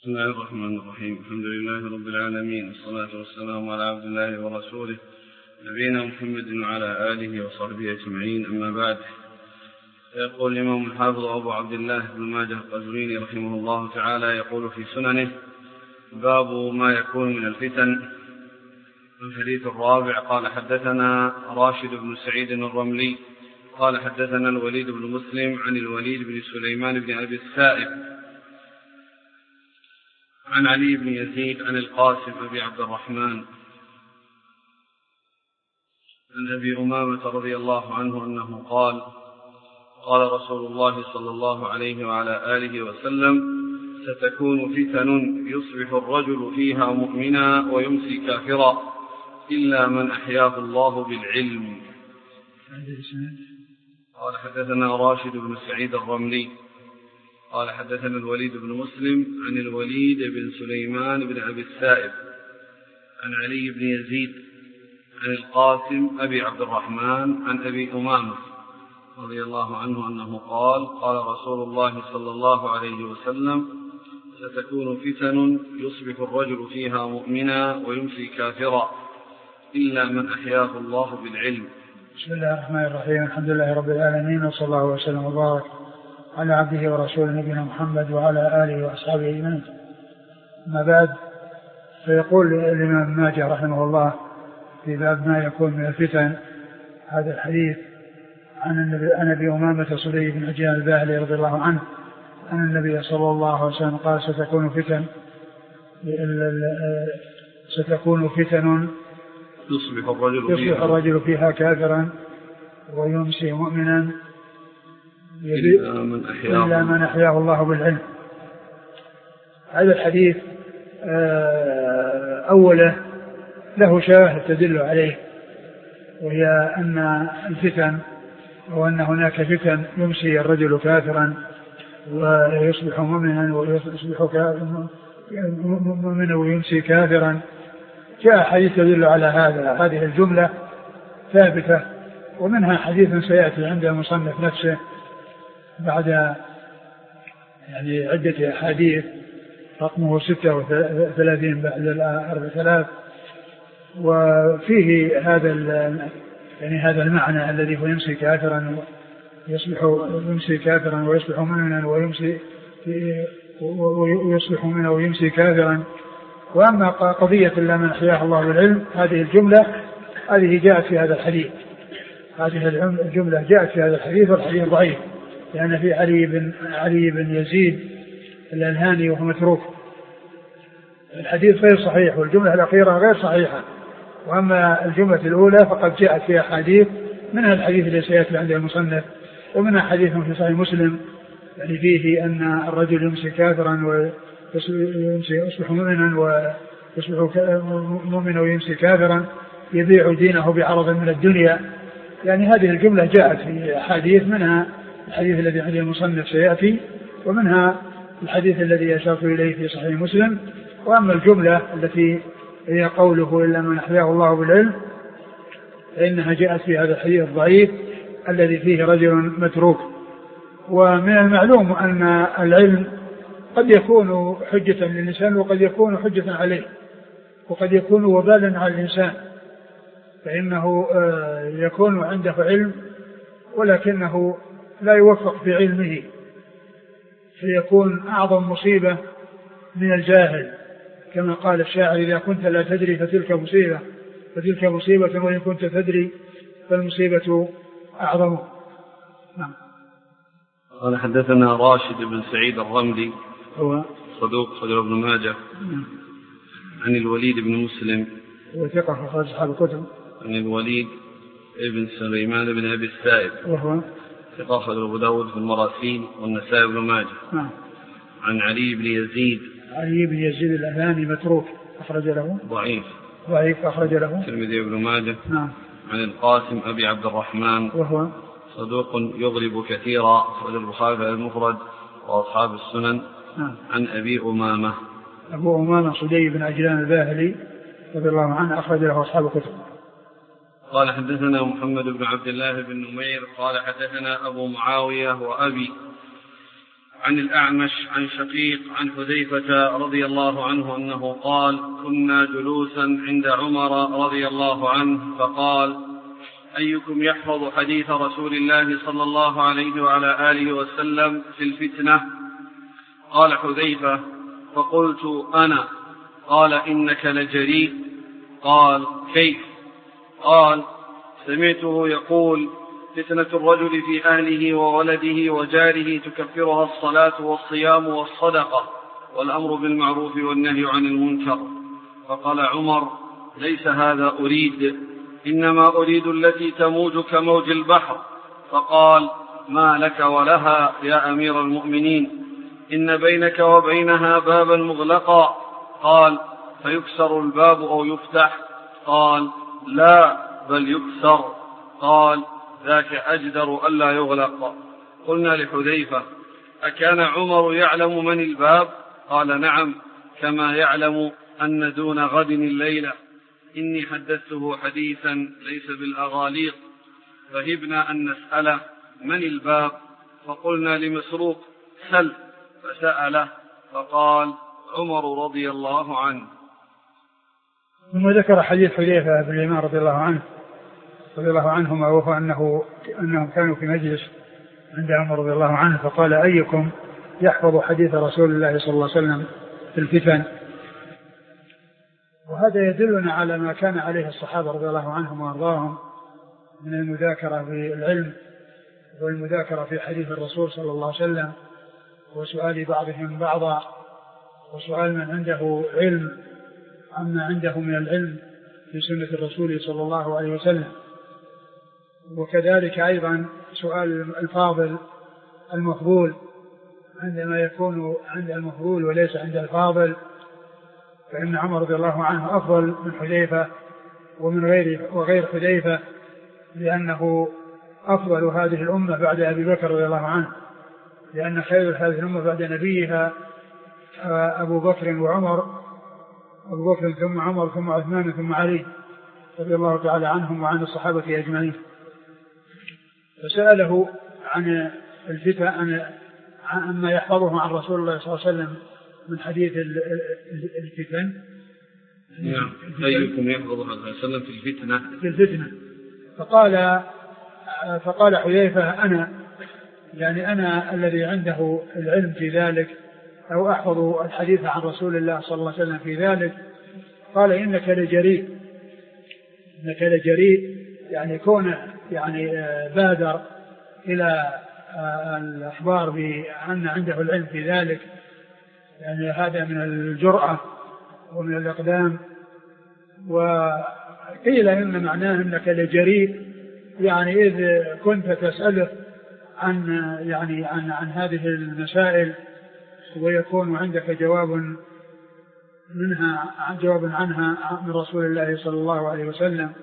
بسم الله الرحمن الرحيم. الحمد لله رب العالمين، والصلاة والسلام على عبد الله ورسوله نبينا محمد وعلى آله وصحبه أجمعين، أما بعد. يقول الإمام الحافظ أبو عبد الله بن ماجه القزويني رحمه الله تعالى يقول في سننه: باب ما يكون من الفتن. الحديث الرابع: قال حدثنا راشد بن سعيد الرملي قال حدثنا الوليد بن مسلم عن الوليد بن سليمان بن أبي السائب عن علي بن يزيد عن القاسم أبي عبد الرحمن عن أبي أمامة رضي الله عنه أنه قال: قال رسول الله صلى الله عليه وعلى آله وسلم: ستكون فتن يصبح الرجل فيها مؤمنا ويمسي كافرا إلا من أحياه الله بالعلم. قال حدثنا راشد بن سعيد الرملي قال حدثنا الوليد بن مسلم عن الوليد بن سليمان بن أبي السائب عن علي بن يزيد عن القاسم أبي عبد الرحمن عن أبي أمامة رضي الله عنه أنه قال: قال رسول الله صلى الله عليه وسلم: ستكون فتن يصبح الرجل فيها مؤمنا ويمسي كافرا إلا من أحياه الله بالعلم. بسم الله الرحمن الرحيم. الحمد لله رب العالمين، وصلى الله وسلم وبارك على عبده ورسوله نبينا محمد وعلى آله وأصحابه أجمعين. أما بعد، فيقول الإمام ماجه رحمه الله في باب ما يكون من الفتن هذا الحديث عن أبي أمامة صدي بن عجلان الباهلي رضي الله عنه أن النبي صلى الله عليه وسلم قال: ستكون فتن يصبح الرجل فيها كافرا ويمسي مؤمنا إلا من أحياه الله بالعلم. هذا الحديث أوله له شواهد تدل عليه، وهي أن الفتن وأن هناك فتن يمسي الرجل كافرا ويصبح مؤمنا ويمسي كافرا. جاء حديث يدل على هذه الجملة ثابتة، ومنها حديث سيأتي عند المصنف نفسه بعد عدة أحاديث رقمه 36 بعد 4000، وفيه هذا المعنى الذي هو يمسي كافرا ويصبح مؤمنا ويصبح مؤمنا ويمسي كافرا. وأما قضية إلا من أحياه الله بالعلم، هذه الجملة جاءت في هذا الحديث. هذه الجملة جاءت في هذا الحديث، والحديث ضعيف لأن في علي بن يزيد الألهاني وهو متروك. الحديث غير صحيح، والجملة الأخيرة غير صحيحة. وأما الجملة الأولى فقد جاءت فيها حديث، منها الحديث الذي سيأتي عند المصنف، ومنها حديث في صحيح مسلم فيه أن الرجل يمسي كافرا ويصبح مؤمنا ويمسي كافرا يبيع دينه بعرض من الدنيا. هذه الجملة جاءت في حديث، منها الحديث الذي عند المصنف سيأتي، ومنها الحديث الذي أشرت إليه في صحيح مسلم. وأما الجملة التي هي قوله إلا من أحياه الله بالعلم فإنها جاءت في هذا الحديث الضعيف الذي فيه رجل متروك. ومن المعلوم أن العلم قد يكون حجة للإنسان وقد يكون حجة عليه، وقد يكون وبالا على الإنسان، فإنه يكون عنده علم ولكنه لا يوفق في علمه، فيكون أعظم مصيبة من الجاهل، كما قال الشاعر: إذا كنت لا تدري فتلك مصيبة وإن كنت تدري فالمصيبة أعظم. نعم. قال حدثنا راشد بن سعيد الرملي هو صدوق خرج ابن ماجه عن الوليد بن مسلم وثقة أخرج أصحاب الكتب عن الوليد بن سليمان بن أبي السائب وهو ثقة أخرج أبو داود في المراسيل والنسائي بن ماجه. نعم. عن علي بن يزيد الألهاني متروك أخرج له ضعيف أخرج له الترمذي بن ماجه. نعم. عن القاسم أبي عبد الرحمن وهو صدوق يغلب كثيرا أخرج البخاري في المفرد وأصحاب السنن. نعم. عن أبي أمامة صدي بن عجلان الباهلي رضي الله عنه أخرج له أصحاب الكتب. قال حدثنا محمد بن عبد الله بن نمير قال حدثنا أبو معاوية وأبي عن الأعمش عن شقيق عن حذيفة رضي الله عنه أنه قال: كنا جلوسا عند عمر رضي الله عنه فقال: أيكم يحفظ حديث رسول الله صلى الله عليه وعلى آله وسلم في الفتنة؟ قال حذيفة: فقلت: أنا. قال: إنك لجريء. قال: كيف؟ قال: سمعته يقول: فتنة الرجل في أهله وولده وجاره تكفرها الصلاة والصيام والصدقة والأمر بالمعروف والنهي عن المنكر. فقال عمر: ليس هذا أريد، إنما أريد التي تموج كموج البحر. فقال: ما لك ولها يا أمير المؤمنين؟ إن بينك وبينها بابا مغلقا. قال: فيكسر الباب أو يفتح؟ قال: لا، بل يكسر. قال: ذاك أجدر ألا يغلق. قلنا لحذيفة: أكان عمر يعلم من الباب؟ قال: نعم، كما يعلم أن دون غد الليلة. إني حدثته حديثا ليس بالأغاليط، فهبنا أن نسأله من الباب، فقلنا لمسروق: سل. فسأله فقال: عمر رضي الله عنه. ثم ذكر حديث حذيفة بن اليمان رضي الله عنهما، وهو أنهم كانوا في مجلس عند عمر رضي الله عنه فقال: أيكم يحفظ حديث رسول الله صلى الله عليه وسلم في الفتن؟ وهذا يدلنا على ما كان عليه الصحابة رضي الله عنهم وأرضاهم من المذاكرة في العلم والمذاكرة في حديث الرسول صلى الله عليه وسلم، وسؤال بعضهم بعضا، وسؤال من عنده علم عما عنده من العلم في سنة الرسول صلى الله عليه وسلم. وكذلك أيضا سؤال الفاضل المفضول عندما يكون عند المفضول وليس عند الفاضل، فإن عمر رضي الله عنه أفضل من حذيفة وغير حذيفة، لأنه أفضل هذه الأمة بعد أبي بكر رضي الله عنه، لأن خير هذه الأمة بعد نبيها أبو بكر وعمر، أبو بكر ثم عمر ثم عثمان ثم علي رضي الله تعالى عنهم وعن الصحابة أجمعين. فسأله عن الفتن، عما يحفظه عن رسول الله صلى الله عليه وسلم من حديث الفتن. نعم. أيكم يحفظ عن رسول الله في الفتنة؟ فقال حذيفة: أنا، يعني أنا الذي عنده العلم في ذلك، أو أحفظ الحديث عن رسول الله صلى الله عليه وسلم في ذلك. قال: إنك لجريء، يعني كونه يعني بادر إلى الأخبار بأن عنده العلم في ذلك، يعني هذا من الجرأة ومن الإقدام. وقيل إن معناه أنك لجريء، يعني إذ كنت تسأله عن هذه المسائل ويكون عندك جواب عنها من رسول الله صلى الله عليه وسلم.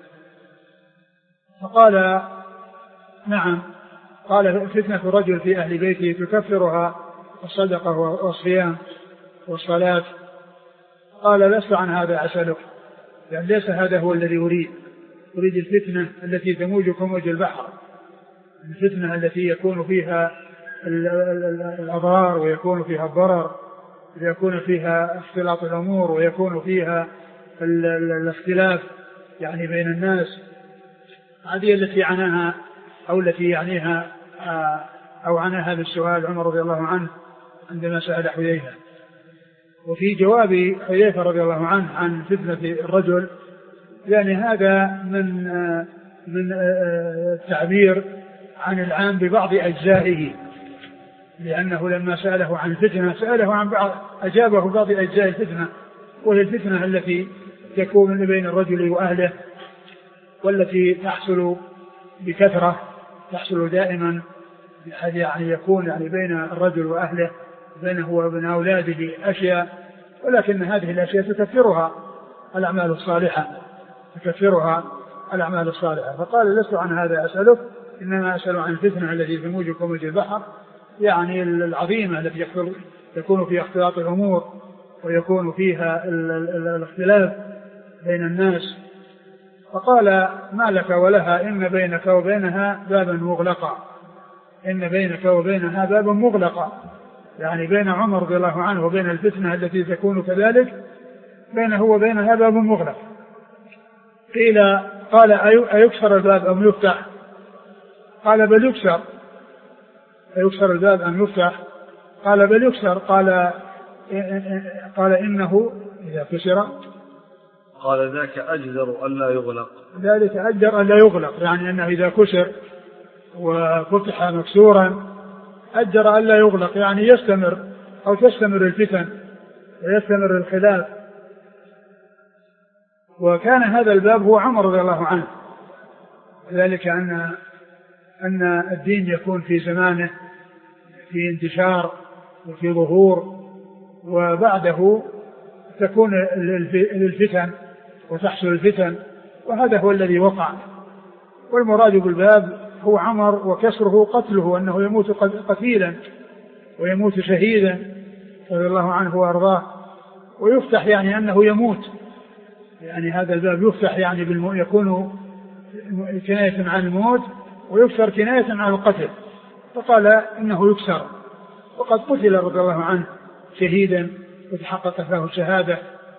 فقال: نعم. قال: فتنة الرجل في أهل بيته تكفرها الصدقة والصيام والصلاة. قال: لست عن هذا أسألك، يعني ليس هذا هو الذي أريد الفتنة التي تموج كموج البحر، الفتنة التي يكون فيها الأضرار ويكون فيها الضرر، ويكون فيها اختلاط الأمور، ويكون فيها الاختلاف يعني بين الناس. هذه التي عناها أو التي يعنيها أو عناها بالسؤال عمر رضي الله عنه عندما سأل حذيفة. وفي جواب حذيفة رضي الله عنه عن فتنة الرجل، يعني هذا من التعبير عن العام ببعض أجزائه، لأنه لما سأله عن الفتنة سأله عن أجابه بعض أجزاء الفتنة، وهي الفتنة التي تكون بين الرجل وأهله، والتي تحصل بكثرة، تحصل دائما، يعني يكون يعني بين الرجل وأهله، بينه وبين أولاده أشياء، ولكن هذه الأشياء تكفرها الأعمال الصالحة. فقال: لست عن هذا أسألك، إنما أسأل عن الفتنة التي تموج كموج البحر، يعني العظيمة التي يكون فيها اختلاط الأمور ويكون فيها الاختلاف بين الناس. فقال: ما لك ولها؟ إن بينك وبينها بابا مغلقا. يعني بين عمر رضي الله عنه وبين الفتنة التي تكون كذلك بينه وبينها باب مغلق. قال أيكسر الباب أم يفتح؟ قال بل يكسر. أيكسر الباب أم يفتح؟ قال بل يكسر. قال إنه إذا كسر قال ذاك أجدر ألا يغلق. ذلك أجدر ألا يغلق، يعني أنه إذا كسر وفتح مكسورا أجدر ألا يغلق، يعني يستمر أو تستمر الفتن ويستمر الخلاف. وكان هذا الباب هو عمر رضي الله عنه، ذلك أن الدين يكون في زمانه في انتشار وفي ظهور، وبعده تكون الفتن وتحصل الفتن، وهذا هو الذي وقع. والمراد بالباب هو عمر، وكسره قتله، أنه يموت قتيلا ويموت شهيدا رضي الله عنه وأرضاه. ويفتح يعني أنه يموت، يعني هذا الباب يفتح يعني يكون كناية عن الموت، ويكسر كناية عن القتل. فقال إنه يكسر، وقد قتل رضي الله عنه شهيدا وتحققت له الشهادة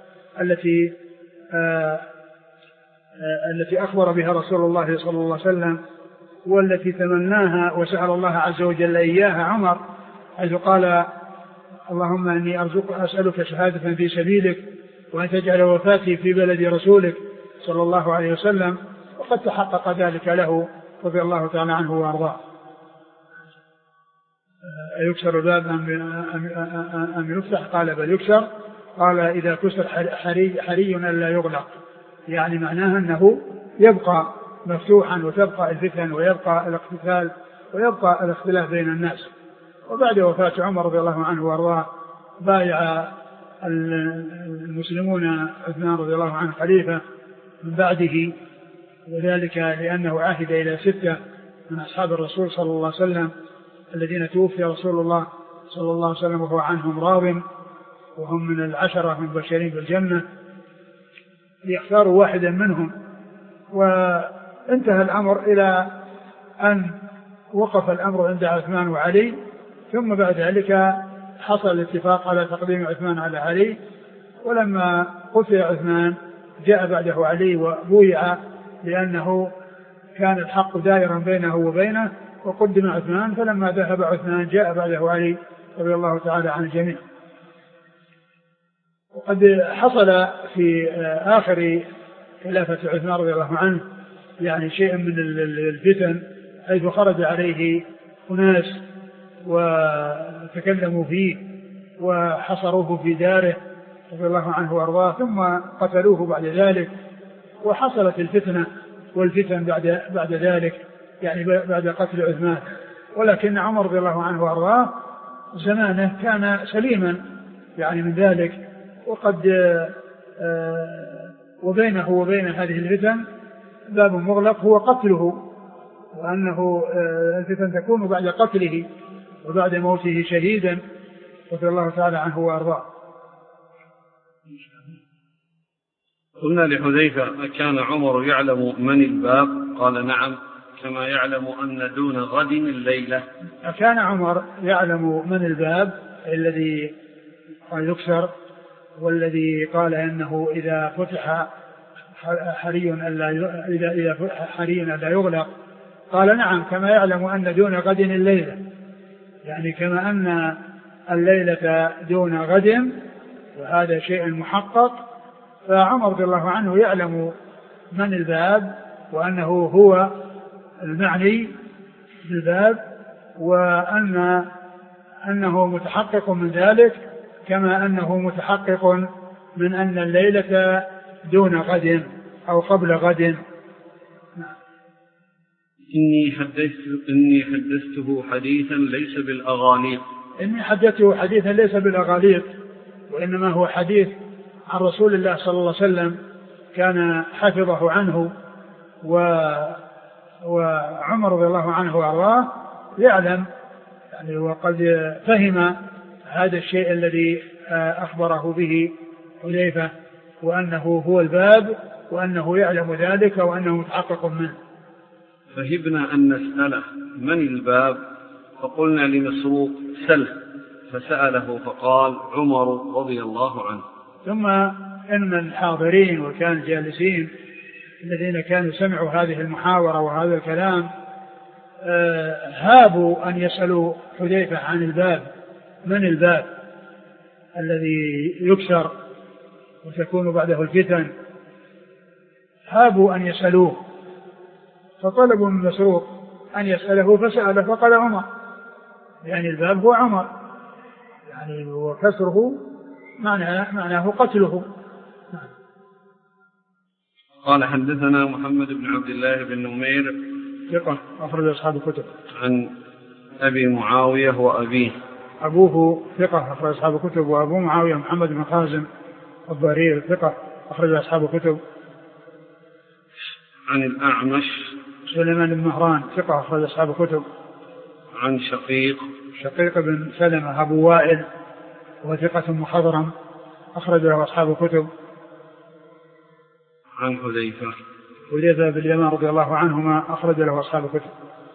التي أخبر بها رسول الله صلى الله عليه وسلم، والتي تمناها وسأل الله عز وجل إياها عمر، حيث قال اللهم إني أسألك شهادة في سبيلك وأن تجعل وفاتي في بلد رسولك صلى الله عليه وسلم. وقد تحقق ذلك له رضي الله تعالى عنه وأرضاه. أيكسر الباب أم يفتح؟ قال بل يكسر. قال إذا كسر حري ألا يغلق، يعني معناها أنه يبقى مفتوحا، وتبقى الفتن ويبقى الاقتتال ويبقى الاختلاف بين الناس. وبعد وفاة عمر رضي الله عنه وأرضاه بايع المسلمون عثمان رضي الله عنه خليفة من بعده، وذلك لأنه عهد إلى 6 من أصحاب الرسول صلى الله عليه وسلم الذين توفي رسول الله صلى الله عليه وسلم وهو عنهم راض، وهم من 10 المبشرين بالجنة، ليختاروا واحدا منهم. وانتهى الأمر إلى أن وقف الأمر عند عثمان وعلي، ثم بعد ذلك حصل الاتفاق على تقديم عثمان على علي. ولما قتل عثمان جاء بعده علي وبويع، لأنه كان الحق دائرا بينه وبينه، وقدم عثمان. فلما ذهب عثمان جاء بعده علي رضي الله تعالى عن الجميع. وقد حصل في آخر خلافة عثمان رضي الله عنه يعني شيء من الفتن، حيث خرج عليه أناس وتكلموا فيه وحصروه في داره رضي الله عنه وأرضاه، ثم قتلوه بعد ذلك. وحصلت الفتنة والفتن بعد ذلك، يعني بعد قتل عثمان. ولكن عمر رضي الله عنه وأرضاه زمانه كان سليما يعني من ذلك، وقد وبينه وبين هذه الفتن باب مغلق هو قتله، وأنه الفتن تكون بعد قتله وبعد موته شهيدا رضي الله تعالى عنه وأرضاه. قلنا لحذيفة: أكان عمر يعلم من الباب؟ قال: نعم، كما يعلم أن دون غد الليلة. أكان عمر يعلم من الباب الذي قال يكسر، والذي قال إنه إذا فتح حري ألا يغلق. قال: نعم، كما يعلم أن دون غد الليلة، يعني كما أن الليلة دون غد، وهذا شيء محقق. فعمر رضي الله عنه يعلم من الباب، وأنه هو المعني بالباب، وأنه متحقق من ذلك، كما أنه متحقق من أن الليلة دون غد أو قبل غد. إني حدثته حديثا ليس بالأغاليق. إني حدثته حديثا ليس بالأغاليق، وإنما هو حديث عن رسول الله صلى الله عليه وسلم كان حفظه عنه. وعمر رضي الله عنه وأرضاه يعلم يعني، وقد فهم هذا الشيء الذي أخبره به حذيفة، وأنه هو الباب، وأنه يعلم ذلك، وأنه متحقق منه. فهبنا أن نسأله من الباب، فقلنا لمسروق: سله، فسأله فقال عمر رضي الله عنه. ثم إن الحاضرين وكان الجالسين الذين كانوا سمعوا هذه المحاورة وهذا الكلام هابوا أن يسألوا حذيفة عن الباب، من الباب الذي يكسر وتكون بعده الفتن، هابوا أن يسألوه، فطلبوا من مسروق أن يسأله فسأله فقال عمر، يعني الباب هو عمر، يعني وكسره معناه قتله. قال حدثنا محمد بن عبد الله بن نمير ثقة أخرج أصحاب الكتب. عن أبي معاوية وأبيه. أبوه ثقة أخرج أصحاب الكتب، وأبو معاوية محمد بن خازم الضرير ثقة أخرج أصحاب الكتب. عن الأعمش سليمان بن مهران ثقة أخرج أصحاب الكتب. عن شقيق بن سلمة أبو وائل وثقة مخضرم أخرج له أصحاب الكتب. عن حذيفة بن اليمان رضي الله عنهما أخرج له أصحاب الكتب.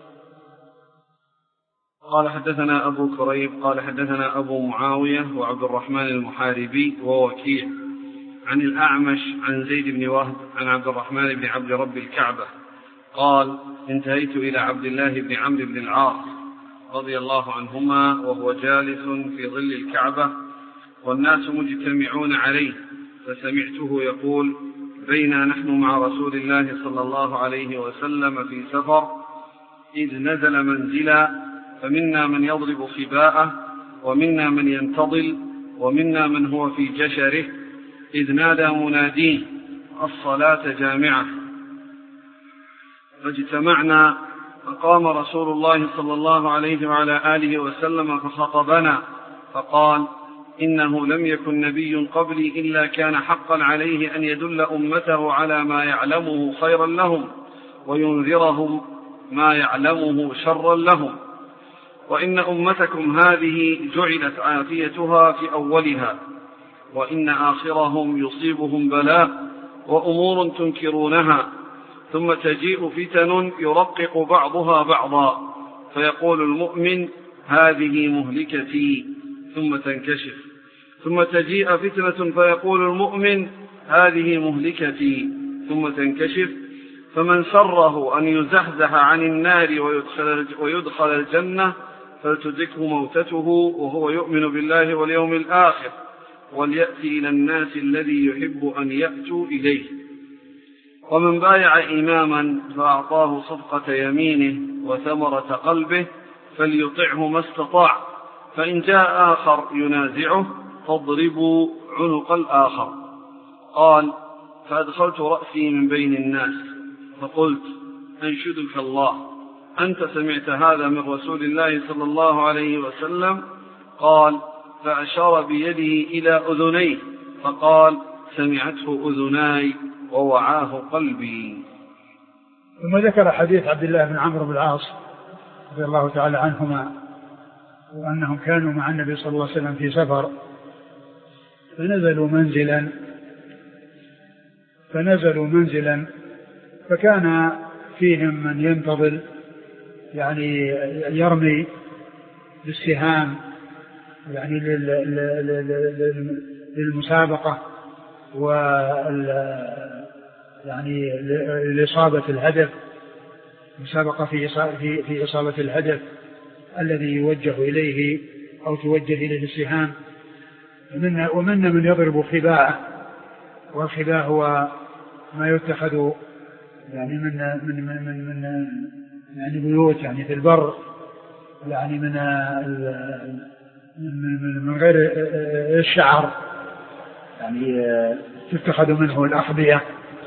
قال حدثنا أبو كريب قال حدثنا أبو معاوية وعبد الرحمن المحاربي ووكيع عن الأعمش عن زيد بن وهب عن عبد الرحمن بن عبد رب الكعبة قال انتهيت إلى عبد الله بن عمرو بن العاص رضي الله عنهما وهو جالس في ظل الكعبة والناس مجتمعون عليه، فسمعته يقول بينا نحن مع رسول الله صلى الله عليه وسلم في سفر إذ نزل منزلا، فمنا من يضرب خباءه ومنا من ينتضل ومنا من هو في جشره، إذ نادى مناديه الصلاة جامعة، فاجتمعنا، فقام رسول الله صلى الله عليه وعلى آله وسلم فخطبنا فقال إنه لم يكن نبي قبلي إلا كان حقا عليه أن يدل أمته على ما يعلمه خيرا لهم وينذرهم ما يعلمه شرا لهم، وإن أمتكم هذه جعلت عافيتها في أولها، وإن آخرهم يصيبهم بلاء وأمور تنكرونها، ثم تجيء فتن يرقق بعضها بعضا، فيقول المؤمن هذه مهلكتي ثم تنكشف، ثم تجيء فتنة فيقول المؤمن هذه مهلكتي ثم تنكشف، فمن سره أن يزحزح عن النار ويدخل الجنة فلتدركه موتته وهو يؤمن بالله واليوم الآخر، وليأتي إلى الناس الذي يحب أن يأتوا إليه، ومن بايع إماما فأعطاه صفقة يمينه وثمرة قلبه فليطعه ما استطاع، فإن جاء آخر ينازعه فاضربوا عنق الآخر. قال فأدخلت رأسي من بين الناس فقلت أنشدك الله أنت سمعت هذا من رسول الله صلى الله عليه وسلم؟ قال فأشار بيده إلى أذنيه فقال سمعته أذناي ووعاه قلبي. ثم ذكر حديث عبد الله بن عمرو بن العاص رضي الله تعالى عنهما وأنهم كانوا مع النبي صلى الله عليه وسلم في سفر فنزلوا منزلا فكان فيهم من ينتظر يعني يرمي بالسهام يعني للمسابقة يعني لإصابة الهدف، مسابقة في إصابة الهدف الذي يوجه إليه أو توجه إليه السهام، ومن من يضرب خباءه، والخباء هو ما يتخذ يعني من يعني بيوت يعني في البر، يعني من غير الشعر، يعني تتخذ منه الأخبية،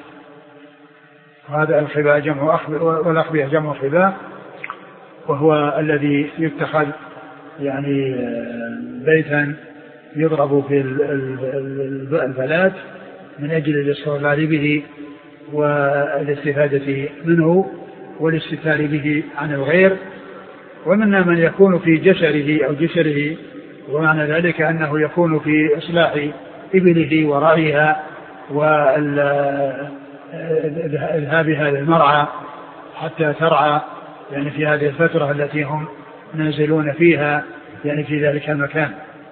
وهذا الخباء جمع أخبية والأخبية جمع خباء، وهو الذي يتخذ يعني بيتا يضرب في الفلات من أجل الاستغلال به والاستفادة منه والاستثار به عن الغير. ومنها من يكون في جسره أو جسره، ومعنى ذلك أنه يكون في إصلاح إبله ورعيها وإذهابها للمرعى حتى ترعى يعني في هذه الفترة التي هم نازلون فيها يعني في ذلك المكان.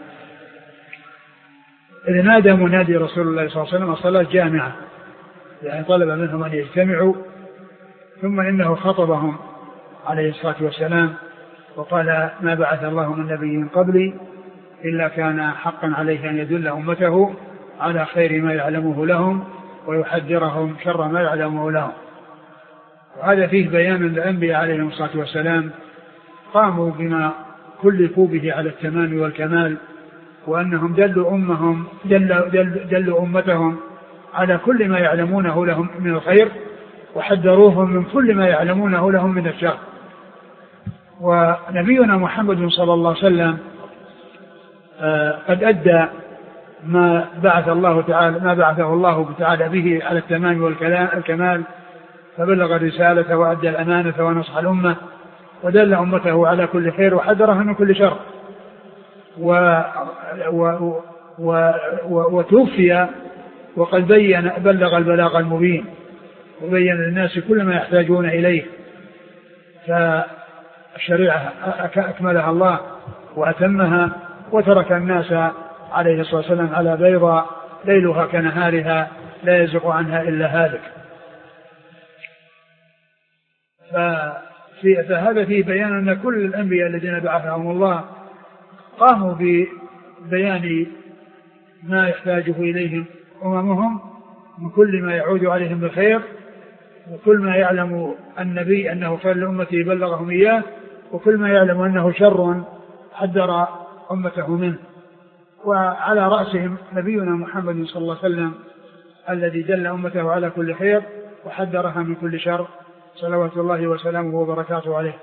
إذ نادى منادي رسول الله صلى الله عليه وسلم الصلاة جامعة، يعني طلب منهم أن يجتمعوا، ثم إنه خطبهم عليه الصلاة والسلام وقال: ما بعث الله من نبي من قبلي إلا كان حقا عليه أن يدل أمته على خير ما يعلمه لهم ويحذرهم شر ما يعلمه لهم. وهذا فيه بيان الأنبياء عليهم الصلاة والسلام قاموا بما كلفوا به على التمام والكمال، وأنهم دلوا أمتهم على كل ما يعلمونه لهم من الخير، وحذروهم من كل ما يعلمونه لهم من الشر. ونبينا محمد صلى الله عليه وسلم قد أدى ما بعثه الله تعالى به على التمام والكمال، فبلغ الرسالة وأدى الأمانة ونصح الأمة ودل أمته على كل خير وحذرها من كل شر، وتوفي وقد بلغ البلاغ المبين وبين للناس كل ما يحتاجون إليه. فالشريعة أكملها الله وأتمها، وترك الناس عليه الصلاة والسلام على بيضاء ليلها كنهارها لا يزغ عنها إلا هالك. فهذا فيه بيان أن كل الأنبياء الذين بعثهم الله قاموا ببيان ما يحتاجه إليه أممهم من كل ما يعود عليهم بالخير، وكل ما يعلم النبي أنه خير لأمته بلغهم إياه، وكل ما يعلم أنه شر حذر أمته منه. وعلى رأسهم نبينا محمد صلى الله عليه وسلم الذي دل أمته على كل خير وحذرها من كل شر، صلوات الله وسلامه وبركاته عليه.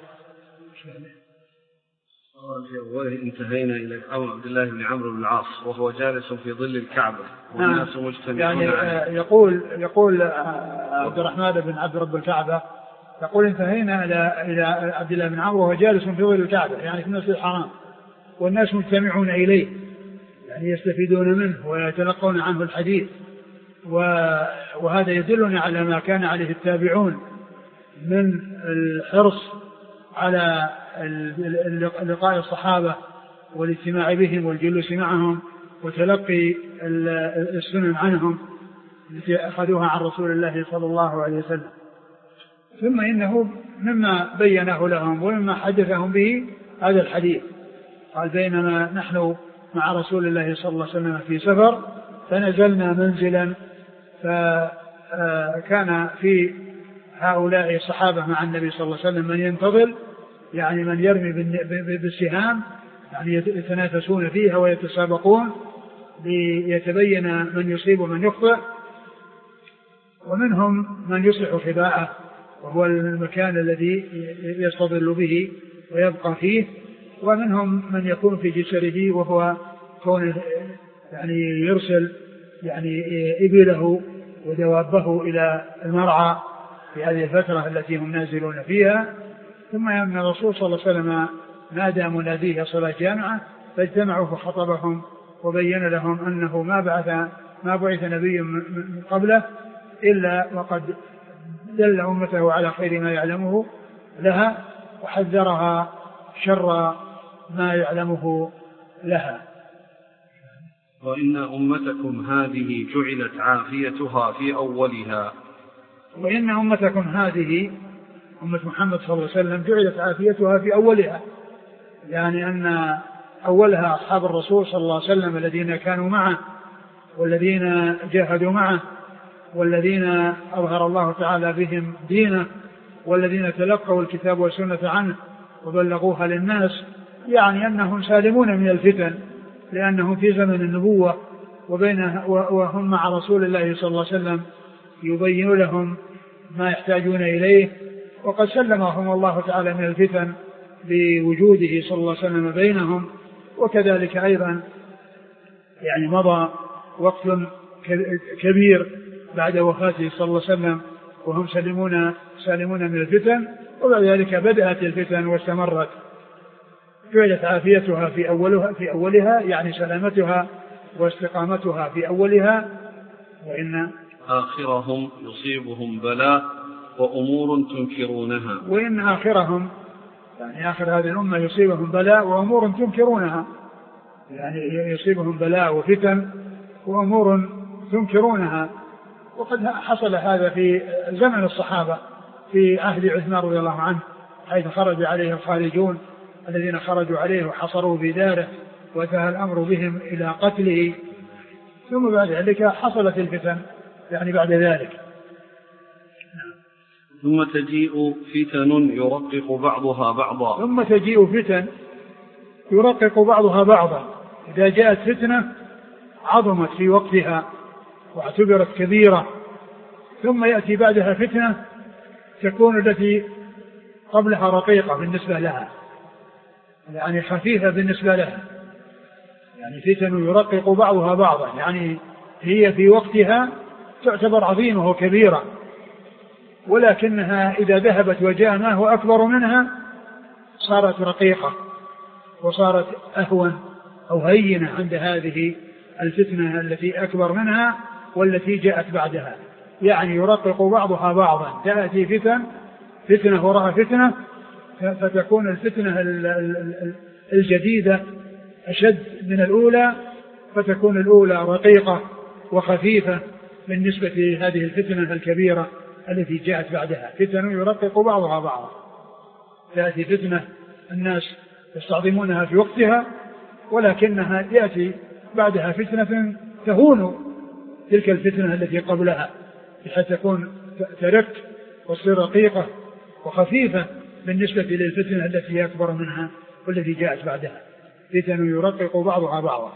انتهينا إلى قول عبد الله بن عمرو بن العاص وهو جالس في ظل الكعبة والناس مجتمعون يعني يقول عبد الرحمن بن عبد رب الكعبة يقول: انتهينا إلى عبد الله بن عمرو وهو جالس في ظل الكعبة، يعني في المسجد الحرام، والناس مجتمعون إليه، يعني يستفيدون منه ويتلقون عنه الحديث. وهذا يدلنا على ما كان عليه التابعون من الحرص على لقاء الصحابة والاجتماع بهم والجلوس معهم وتلقي السنن عنهم التي أخذوها عن رسول الله صلى الله عليه وسلم. ثم إنه مما بينه لهم ومما حدثهم به هذا الحديث. قال: بينما نحن مع رسول الله صلى الله عليه وسلم في سفر فنزلنا منزلا، فكان في هؤلاء الصحابة مع النبي صلى الله عليه وسلم من ينتظر، يعني من يرمي بالسهام، يعني يتنافسون فيها ويتسابقون ليتبين من يصيب ومن يخطئ، ومنهم من يصلح خباءه وهو المكان الذي يستظل به ويبقى فيه، ومنهم من يكون في جسره وهو كونه يعني يرسل يعني إبله ودوابه إلى المرعى في هذه الفترة التي هم نازلون فيها. ثم أن الرسول صلى الله عليه وسلم نادى مناديه صلاة جامعة، فاجتمعوا فخطبهم وبين لهم أنه ما بعث نبي من قبله إلا وقد دل أمته على خير ما يعلمه لها وحذرها شر ما يعلمه لها. وإن أمتكم هذه جعلت عافيتها في أولها. وإن أمتكم هذه أمة محمد صلى الله عليه وسلم جعلت عافيتها في أولها، يعني أن أولها أصحاب الرسول صلى الله عليه وسلم الذين كانوا معه والذين جاهدوا معه والذين أظهر الله تعالى بهم دينه والذين تلقوا الكتاب والسنة عنه وبلغوها للناس، يعني أنهم سالمون من الفتن لأنهم في زمن النبوة وهم مع رسول الله صلى الله عليه وسلم يبين لهم ما يحتاجون إليه، وقد سلمهم الله تعالى من الفتن بوجوده صلى الله عليه وسلم بينهم. وكذلك أيضا يعني مضى وقت كبير بعد وفاته صلى الله عليه وسلم وهم سالمون من الفتن، وبعد ذلك بدأت الفتن واستمرت. جعلت عافيتها في أولها يعني سلامتها واستقامتها في أولها. وإن آخرهم يصيبهم بلاء وأمور تنكرونها. وإن آخرهم يعني آخر هذه الأمة يصيبهم بلاء وأمور تنكرونها، يعني يصيبهم بلاء وفتن وأمور تنكرونها. وقد حصل هذا في زمن الصحابة في عهد عثمان رضي الله عنه، حيث خرج عليه الخارجون الذين خرجوا عليه وحصروا في داره وانتهى الأمر بهم إلى قتله. ثم بعد ذلك حصلت الفتن يعني بعد ذلك. ثم تجيء فتن يرقق بعضها بعضا. ثم تجيء فتن يرقق بعضها بعضا. إذا جاءت فتنة عظمت في وقتها واعتبرت كبيرة، ثم يأتي بعدها فتنة تكون التي قبلها رقيقة بالنسبة لها، يعني خفيفة بالنسبة لها. يعني فتن يرقق بعضها بعضا، يعني هي في وقتها تعتبر عظيمة وكبيرة، ولكنها إذا ذهبت وجاء ما هو أكبر منها صارت رقيقة وصارت أهون أو هينة عند هذه الفتنة التي أكبر منها والتي جاءت بعدها. يعني يرقق بعضها بعضا، تأتي فتنة وراء فتنة، فتكون الفتنة الجديدة أشد من الأولى، فتكون الأولى رقيقة وخفيفة بالنسبة لهذه الفتنة الكبيرة التي جاءت بعدها. فتن يرقق بعضها بعضا، تأتي فتنة الناس يستعظمونها في وقتها، ولكنها يأتي بعدها فتنة تهون تلك الفتنة التي قبلها، بحيث تكون ترك وتصير رقيقة وخفيفة بالنسبة للفتنة التي أكبر منها والتي جاءت بعدها. فتن يرقق بعضها بعضا.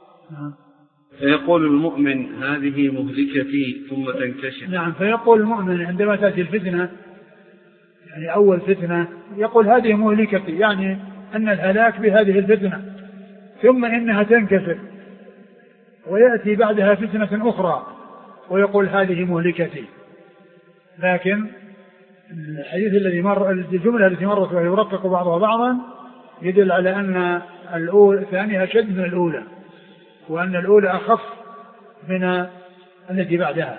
فيقول المؤمن هذه مهلكتي ثم تنكشف. نعم، فيقول المؤمن عندما تأتي الفتنة، يعني أول فتنة، يقول هذه مهلكتي، يعني أن الهلاك بهذه الفتنة، ثم إنها تنكسر ويأتي بعدها فتنة أخرى ويقول هذه مهلكتي. لكن الحديث الذي مر، الجملة التي مرت وهي يرقق بعضها بعضا، يدل على أن الثانية أشد من الأولى، وأن الأولى أخف من التي بعدها.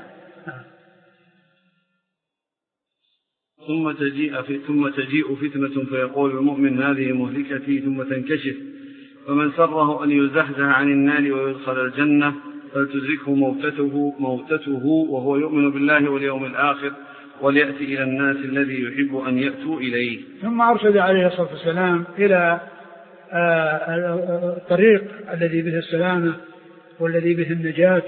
ثم تجيء فتنة فيقول المؤمن هذه مهلكتي ثم تنكشف، فمن سره أن يزحزح عن النار ويدخل الجنة فلتدركه موتته وهو يؤمن بالله واليوم الآخر وليأتي إلى الناس الذي يحب أن يأتوا إليه. ثم أرشد عليه الصلاة والسلام إلى الطريق الذي به السلامة والذي به النجاة،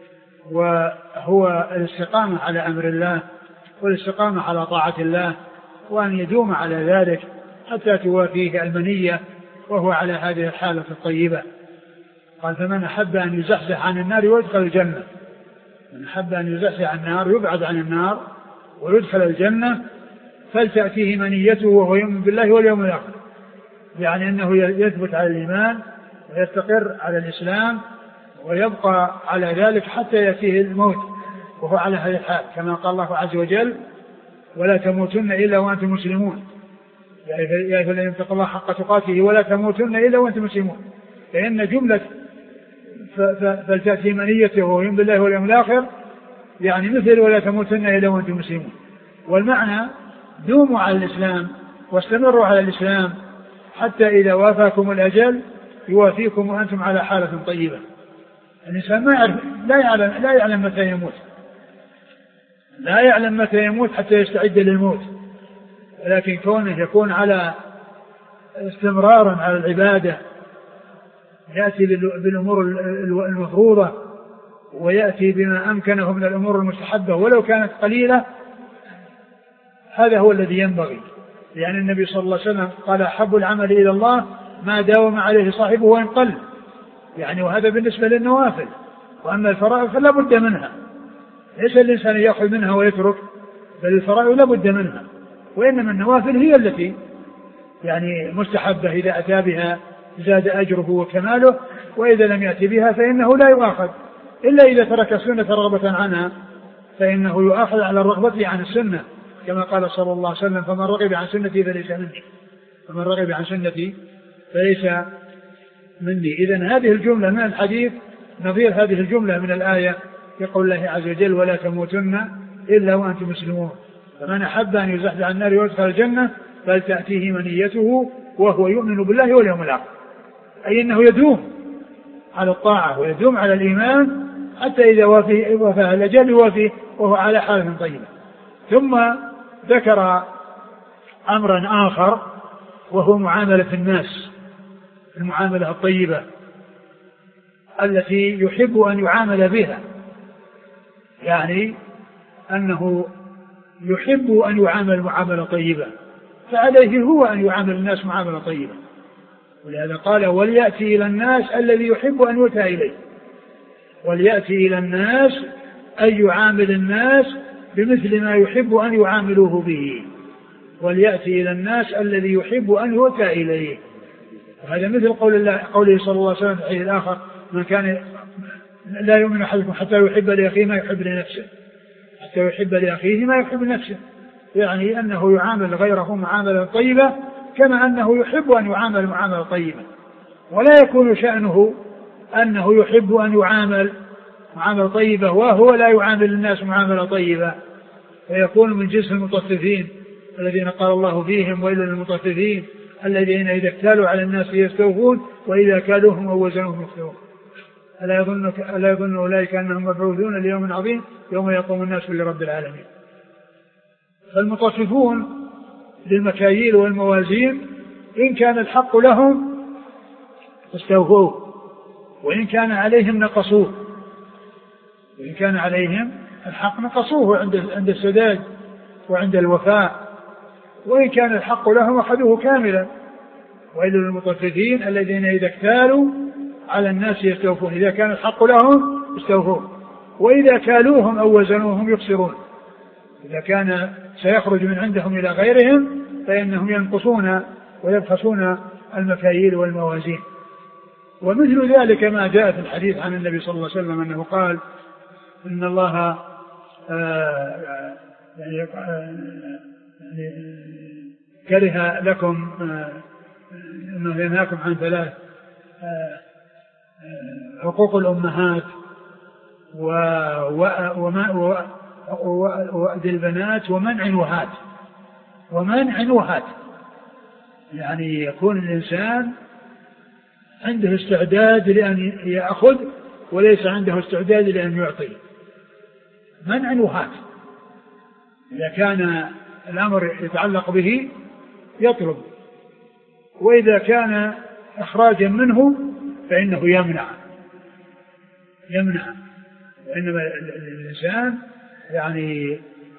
وهو الاستقامة على أمر الله والاستقامة على طاعة الله، وأن يدوم على ذلك حتى توافيه المنية وهو على هذه الحالة الطيبة. قال فمن أحب أن يزحزح عن النار ويدخل الجنة، من أحب أن يزحزح عن النار يبعد عن النار ويدخل الجنة فلتأتيه منيته وهو يؤمن بالله واليوم الآخر، يعني أنه يثبت على الإيمان ويستقر على الإسلام ويبقى على ذلك حتى يأتيه الموت وهو على هذه الحال، كما قال الله عز وجل ولا تموتن إلا وأنتم مسلمون، يا أيها الذين اتقوا الله حق تقاته ولا تموتن إلا وأنتم مسلمون. لأن جملة فلتأتي منيته وهو يؤمن بالله واليوم الآخر يعني مثل ولا تموتن إلا وأنتم مسلمون، والمعنى دوموا على الإسلام واستمروا على الإسلام حتى إذا وافاكم الأجل يوافيكم وأنتم على حالة طيبة. الإنسان لا يعلم متى يموت، لا يعلم متى يموت حتى يستعد للموت، لكن كونه يكون على استمرارا على العبادة، يأتي بالأمور المفروضة ويأتي بما أمكنه من الأمور المستحبة ولو كانت قليلة، هذا هو الذي ينبغي. لأن النبي صلى الله عليه وسلم قال أحب العمل إلى الله ما داوم عليه صاحبه وإن قل، يعني وهذا بالنسبة للنوافل. وأما الفرائض فلا بد منها، ليس الإنسان يأخذ منها ويترك، بل الفرائض لا بد منها، وإنما النوافل هي التي يعني مستحبة، إذا أتى بها زاد أجره وكماله، وإذا لم يأتي بها فإنه لا يؤاخذ، إلا إذا ترك السنة رغبة عنها فإنه يؤاخذ على الرغبة عن السنة، كما قال صلى الله عليه وسلم فمن رغب عن سنتي فليس مني، فمن رغب عن سنتي فليس مني. إذن هذه الجملة من الحديث نظير هذه الجملة من الآية، يقول الله عز وجل ولا تموتن إلا وأنتم مسلمون، فمن أحب أن يزحزح عن النار ويدخل الجنة بل تأتيه منيته وهو يؤمن بالله واليوم الآخر، أي أنه يدوم على الطاعة ويدوم على الإيمان حتى إذا وفاه الأجل يوافيه وهو على حالة طيبة. ثم ذكر أمرا آخر وهو معاملة الناس، المعاملة الطيبة التي يحب أن يعامل بها، يعني أنه يحب أن يعامل معاملة طيبة، فعليه هو أن يعامل الناس معاملة طيبة. ولهذا قال وليأتي إلى الناس الذي يحب أن يؤتى إليه، وليأتي إلى الناس أن يعامل الناس بمثل ما يحب أن يعاملوه به، وليأتي إلى الناس الذي يحب أن يؤتى إليه. وهذا مثل قوله صلى الله عليه وسلم في الحديث الآخر من كان لا يؤمن أحدكم حتى يحب لأخيه ما يحب لنفسه، حتى يحب لأخيه ما يحب لنفسه، يعني أنه يعامل غيره معاملة طيبة كما أنه يحب أن يعامل معاملة طيبة، ولا يكون شأنه أنه يحب أن يعامل معاملة طيبة وهو لا يعامل الناس معاملة طيبة، فيكون من جنس المطففين الذين قال الله فيهم ويل للمطففين الذين إذا اكتالوا على الناس يستوفون وإذا كالوهم أو وزنوهم يخسرون. ألا يظن أولئك أنهم مبعوثون ليوم عظيم يوم يقوم الناس لرب العالمين. فالمطففون للمكاييل والموازين إن كان الحق لهم استوفوه وإن كان عليهم نقصوه، وإن كان عليهم الحق نقصوه عند السداد وعند الوفاء، وإن كان الحق لهم أخذوه كاملا. ويل للمطففين الذين إذا اكتالوا على الناس يستوفون، إذا كان الحق لهم استوفون وإذا كالوهم أو وزنوهم يخسرون، إذا كان سيخرج من عندهم إلى غيرهم فإنهم ينقصون ويبخسون المكاييل والموازين. ومثل ذلك ما جاء في الحديث عن النبي صلى الله عليه وسلم أنه قال إن الله كره لكم إنه ينهاكم عن ثلاث: حقوق الأمهات ووأد البنات ومنع وهات. يعني يكون الإنسان عنده استعداد لأن يأخذ وليس عنده استعداد لأن يعطي. منع وهات، إذا كان الأمر يتعلق به يطلب، وإذا كان إخراجا منه فإنه يمنع. وإنما الإنسان يعني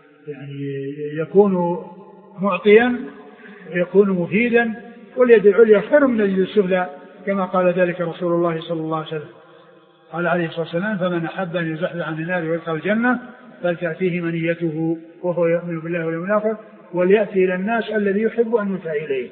يكون معطيا ويكون مفيدا، واليد العليا خير من اليد السفلى كما قال ذلك رسول الله صلى الله عليه وسلم. قال عليه الصلاة والسلام: فمن أحب أن يزحزح عن النار ويدخل الجنة فلتأتيه منيته وهو يؤمن بالله واليوم الآخر وليأتي إلى الناس الذي يحب أن يؤتى إليه.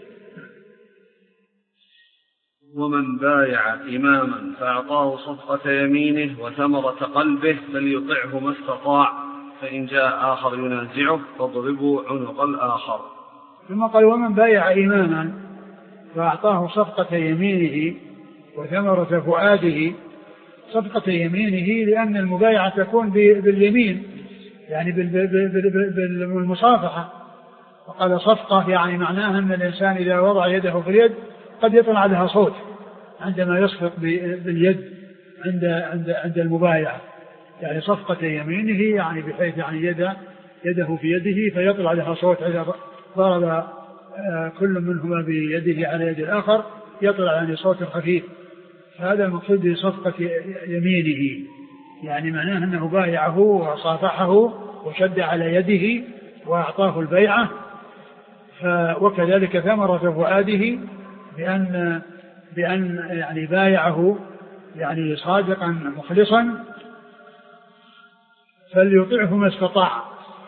ومن بايع إماما فأعطاه صفقة يمينه وثمرة قلبه فليطعه ما استطاع، فإن جاء آخر ينازعه فاضربوا عنق الآخر. ثم قال: ومن بايع إماما فأعطاه صفقة يمينه وثمرة فؤاده. صفقة يمينه لأن المبايعة تكون باليمين، يعني بالمصافحة. وقال صفقة يعني معناها أن الإنسان إذا وضع يده في اليد قد يطلع لها صوت عندما يصفق باليد عند المبايعة. يعني صفقة يمينه يعني بحيث يعني يده في يده فيطلع لها صوت، إذا ضرب كل منهما بيده على يد الآخر يطلع يعني صوت خفيف. هذا المقصود بصفقة يمينه، يعني معناه أنه بايعه وصافحه وشد على يده وأعطاه البيعة. وكذلك ثمرة فؤاده بأن يعني بايعه يعني صادقا مخلصا، فليطعه ما استطاع،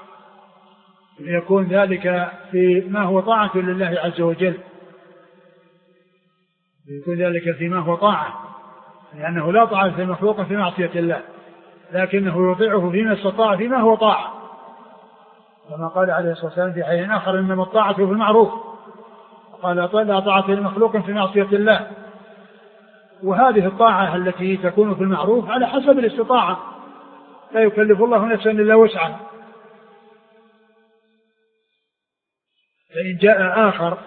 ليكون ذلك في ما هو طاعة لله عز وجل، يكون ذلك فيما هو طاعة، لأنه لا طاعة المخلوق في معصية الله، لكنه يطيعه فيما استطاع فيما هو طاعة، كما قال عليه الصلاة والسلام في حديث آخر: إنما الطاعة في المعروف. قال: لا طاعة لمخلوق في معصية الله. وهذه الطاعة التي تكون في المعروف على حسب الاستطاعة، لا يكلف الله نفسا إلا وسعها. فإن جاء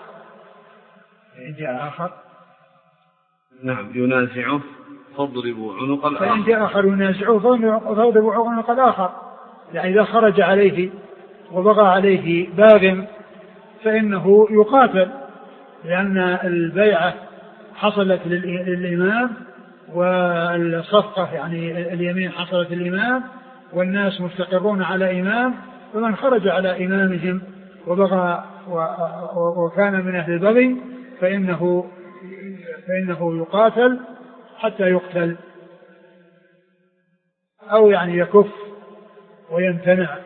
آخر نعم ينازعه فاضربوا عنق الآخر. فإن جاء آخر ينازعه فاضربوا عنق الآخر، يعني إذا خرج عليه وبغى عليه باغ فإنه يقاتل، لأن البيعة حصلت للإمام والصفقة يعني اليمين حصلت للإمام والناس مستقرون على إمام، ومن خرج على إمامهم وبغى وكان من أهل البغي فإنه يقاتل حتى يقتل أو يعني يكف ويمتنع.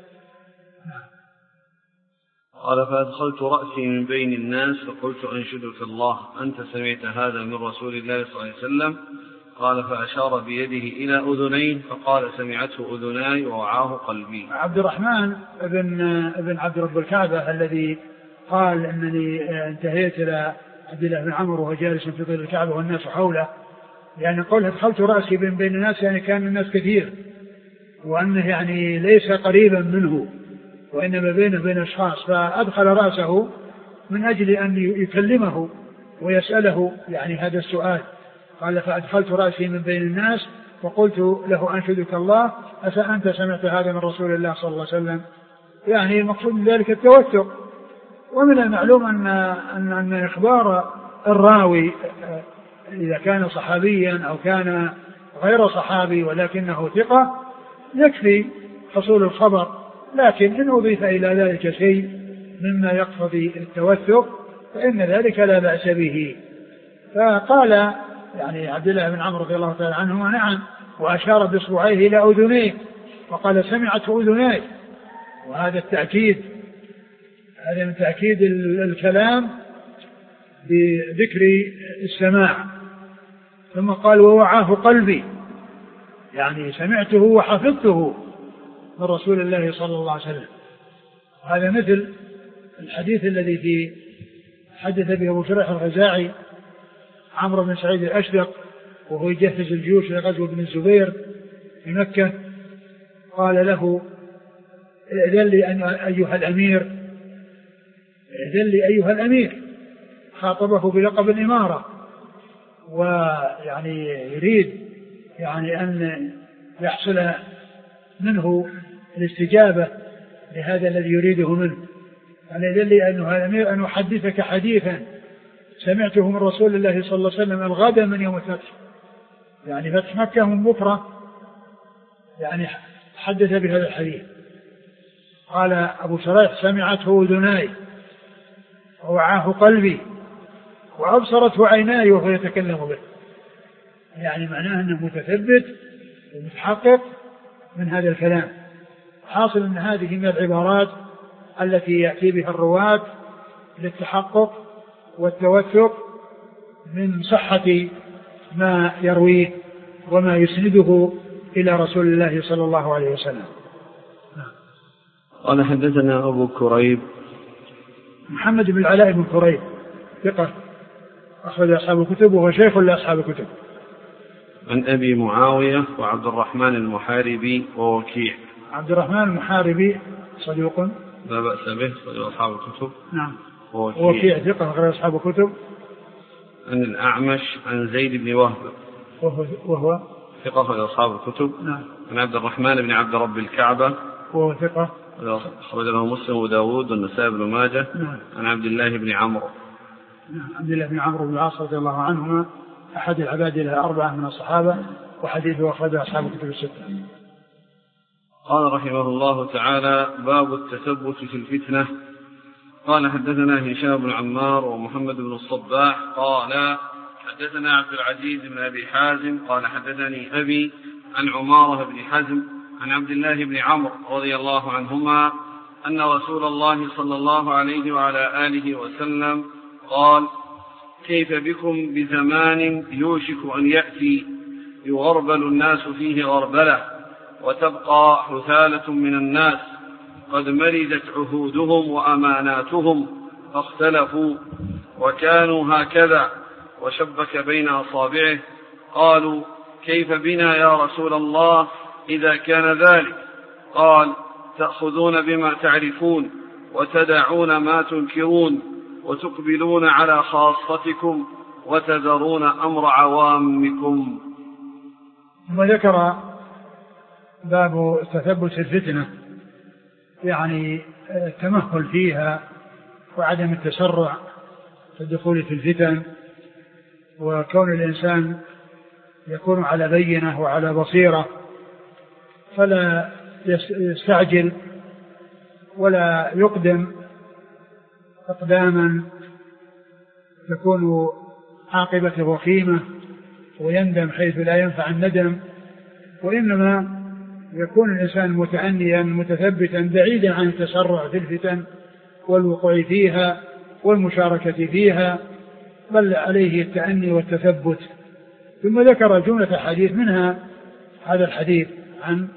قال فأدخلت رأسي من بين الناس فقلت أنشدك الله أنت سمعت هذا من رسول الله صلى الله عليه وسلم؟ قال فأشار بيده إلى أذنين فقال سمعته أذناي ووعاه قلبي. عبد الرحمن ابن عبد رب الكعبة الذي قال أنني انتهيت إلى عبد الله بن عمرو وهو جالس في ظل الكعبة والناس حوله، يعني قول أدخلت رأسي من بين الناس يعني كان الناس كثير، وأنه يعني ليس قريبا منه وإنما بينه وبين أشخاص، فأدخل رأسه من أجل أن يكلمه ويسأله يعني هذا السؤال. قال فأدخلت رأسي من بين الناس وقلت له أنشدك الله أنت سمعت هذا من رسول الله صلى الله عليه وسلم؟ يعني المقصود من ذلك التوثق. ومن المعلوم أن إخبار الراوي إذا كان صحابيا أو كان غير صحابي ولكنه ثقة يكفي حصول الخبر، لكن إن أضيف إلى ذلك شيء مما يقتضي التوثق فإن ذلك لا بأس به. فقال يعني عبد الله بن عمرو رضي الله تعالى عنهما نعم، وأشار بإصبعيه إلى أذنيه وقال سمعته أذناي، وهذا التأكيد هذا من تأكيد الكلام بذكر السماع. ثم قال ووعاه قلبي، يعني سمعته وحفظته من رسول الله صلى الله عليه وسلم. هذا مثل الحديث الذي في حدث به أبو شريح الغزاعي عمرو بن سعيد الأشدق وهو يجهز الجيوش لغزو ابن الزبير في مكة، قال له ائذن لي أيها الأمير، خاطبه بلقب الإمارة، ويعني يريد يعني أن يحصل منه الاستجابة لهذا الذي يريده منه. يعني ائذن لي أيها الأمير أن أحدثك حديثا سمعته من رسول الله صلى الله عليه وسلم الغدا من يوم الفتح، يعني فتح مكة من بكرة، يعني حدث بهذا الحديث. قال أبو شريح سمعته أذناي ووعاه قلبي وأبصرته عيناي وهو يتكلم به، يعني معناه أنه متثبت ومتحقق من هذا الكلام. حاصل أن هذه من العبارات التي يأتي بها الرواة للتحقق والتوثق من صحة ما يرويه وما يسنده إلى رسول الله صلى الله عليه وسلم. قال حدثنا أبو كريب محمد بن العلاء بن كريب ثقة أخرج أصحاب الكتب وهو شيخ لأصحاب الكتب. عن أبي معاوية وعبد الرحمن المحاربي ووكيع. عبد الرحمن المحاربي صديق لا بأس به صديق أصحاب الكتب. نعم. ووكيع ثقة أخرج أصحاب الكتب. عن الأعمش عن زيد بن وهب وهو ثقة أخرج أصحاب الكتب. نعم. عن عبد الرحمن بن عبد رب الكعبة وهو ثقة أخرج له مسلم وداود والنسائي بن ماجه. نعم. عن عبد الله بن عمرو. نعم. عبد الله بن عمرو بن العاص رضي الله عنهما أحد العباد الأربعة من الصحابة، وحديثه أخرجه أصحاب الكتب الستة. قال رحمه الله تعالى باب التثبت في الفتنة. قال حدثنا هشام بن عمار ومحمد بن الصباح قال حدثنا عبد العزيز بن أبي حازم قال حدثني أبي عن عمارة بن حزم عن عبد الله بن عمرو رضي الله عنهما أن رسول الله صلى الله عليه وعلى آله وسلم قال كيف بكم بزمان يوشك أن يأتي يغربل الناس فيه غربلة وتبقى حثالة من الناس قد مرزت عهودهم وأماناتهم فاختلفوا وكانوا هكذا وشبك بين أصابعه. قالوا كيف بنا يا رسول الله إذا كان ذلك؟ قال تأخذون بما تعرفون وتدعون ما تنكرون وتقبلون على خاصتكم وتذرون أمر عوامكم. ثم ذكر باب تثبت الفتنة، يعني التمهل فيها وعدم التسرع في الدخول في الفتن، وكون الإنسان يكون على بينة وعلى بصيرة فلا يستعجل ولا يقدم إقداما تكون عاقبته وخيمة ويندم حيث لا ينفع الندم، وإنما يكون الإنسان متأنيا متثبتا بعيدا عن التسرع في الفتن والوقوع فيها والمشاركة فيها، بل عليه التأني والتثبت. ثم ذكر جملة حديث منها هذا الحديث عن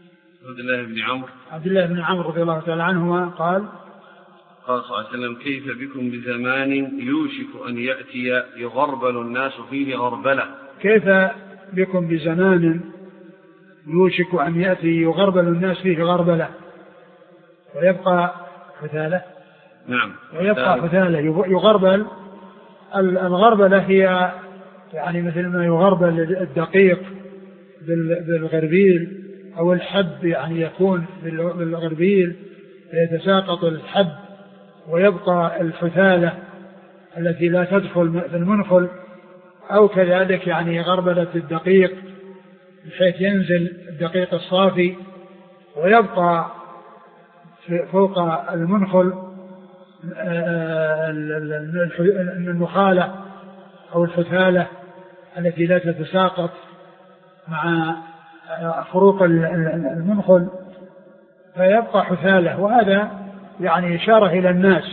عبد الله بن عمرو رضي الله تعالى عنهما قال صلى الله عليه وسلم: كيف بكم بزمان يوشك أن يأتي يغربل الناس فيه غربلة. كيف بكم بزمان يوشك أن يأتي يغربل الناس فيه غربلة ويبقى فتالة. نعم، ويبقى فتالة يغربل. الغربلة هي يعني مثل ما يغربل الدقيق بالغربيل أو الحب، يعني يكون بالغربيل يتساقط الحب ويبقى الفتالة التي لا تدخل في المنخل، أو كذلك يعني غربلة الدقيق بحيث ينزل الدقيق الصافي ويبقى فوق المنخل النخالة أو الفتالة التي لا تتساقط مع فروق المنخل فيبقى حثالة. وهذا يعني إشارة إلى الناس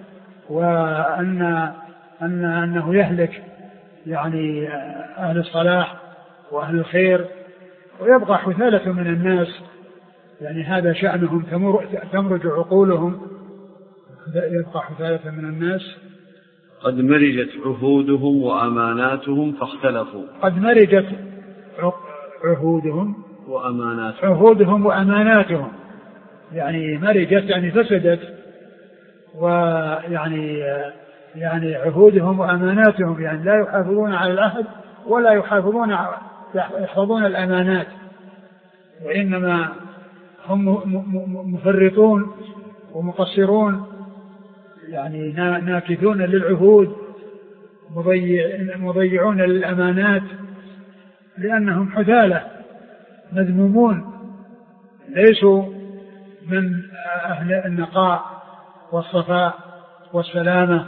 أنه يهلك يعني أهل الصلاح وأهل الخير ويبقى حثالة من الناس، يعني هذا شأنهم تمرج عقولهم، يبقى حثالة من الناس. قد مرجت عهودهم وأماناتهم فاختلفوا. قد مرجت عهودهم وأماناتهم، يعني مرجت يعني فسدت، ويعني عهودهم وأماناتهم يعني لا يحافظون على العهد ولا يحفظون الأمانات، وإنما هم مفرطون ومقصرون، يعني ناكثون للعهود مضيعون للأمانات، لأنهم حثالة مذمومون ليسوا من أهل النقاء والصفاء والسلامة.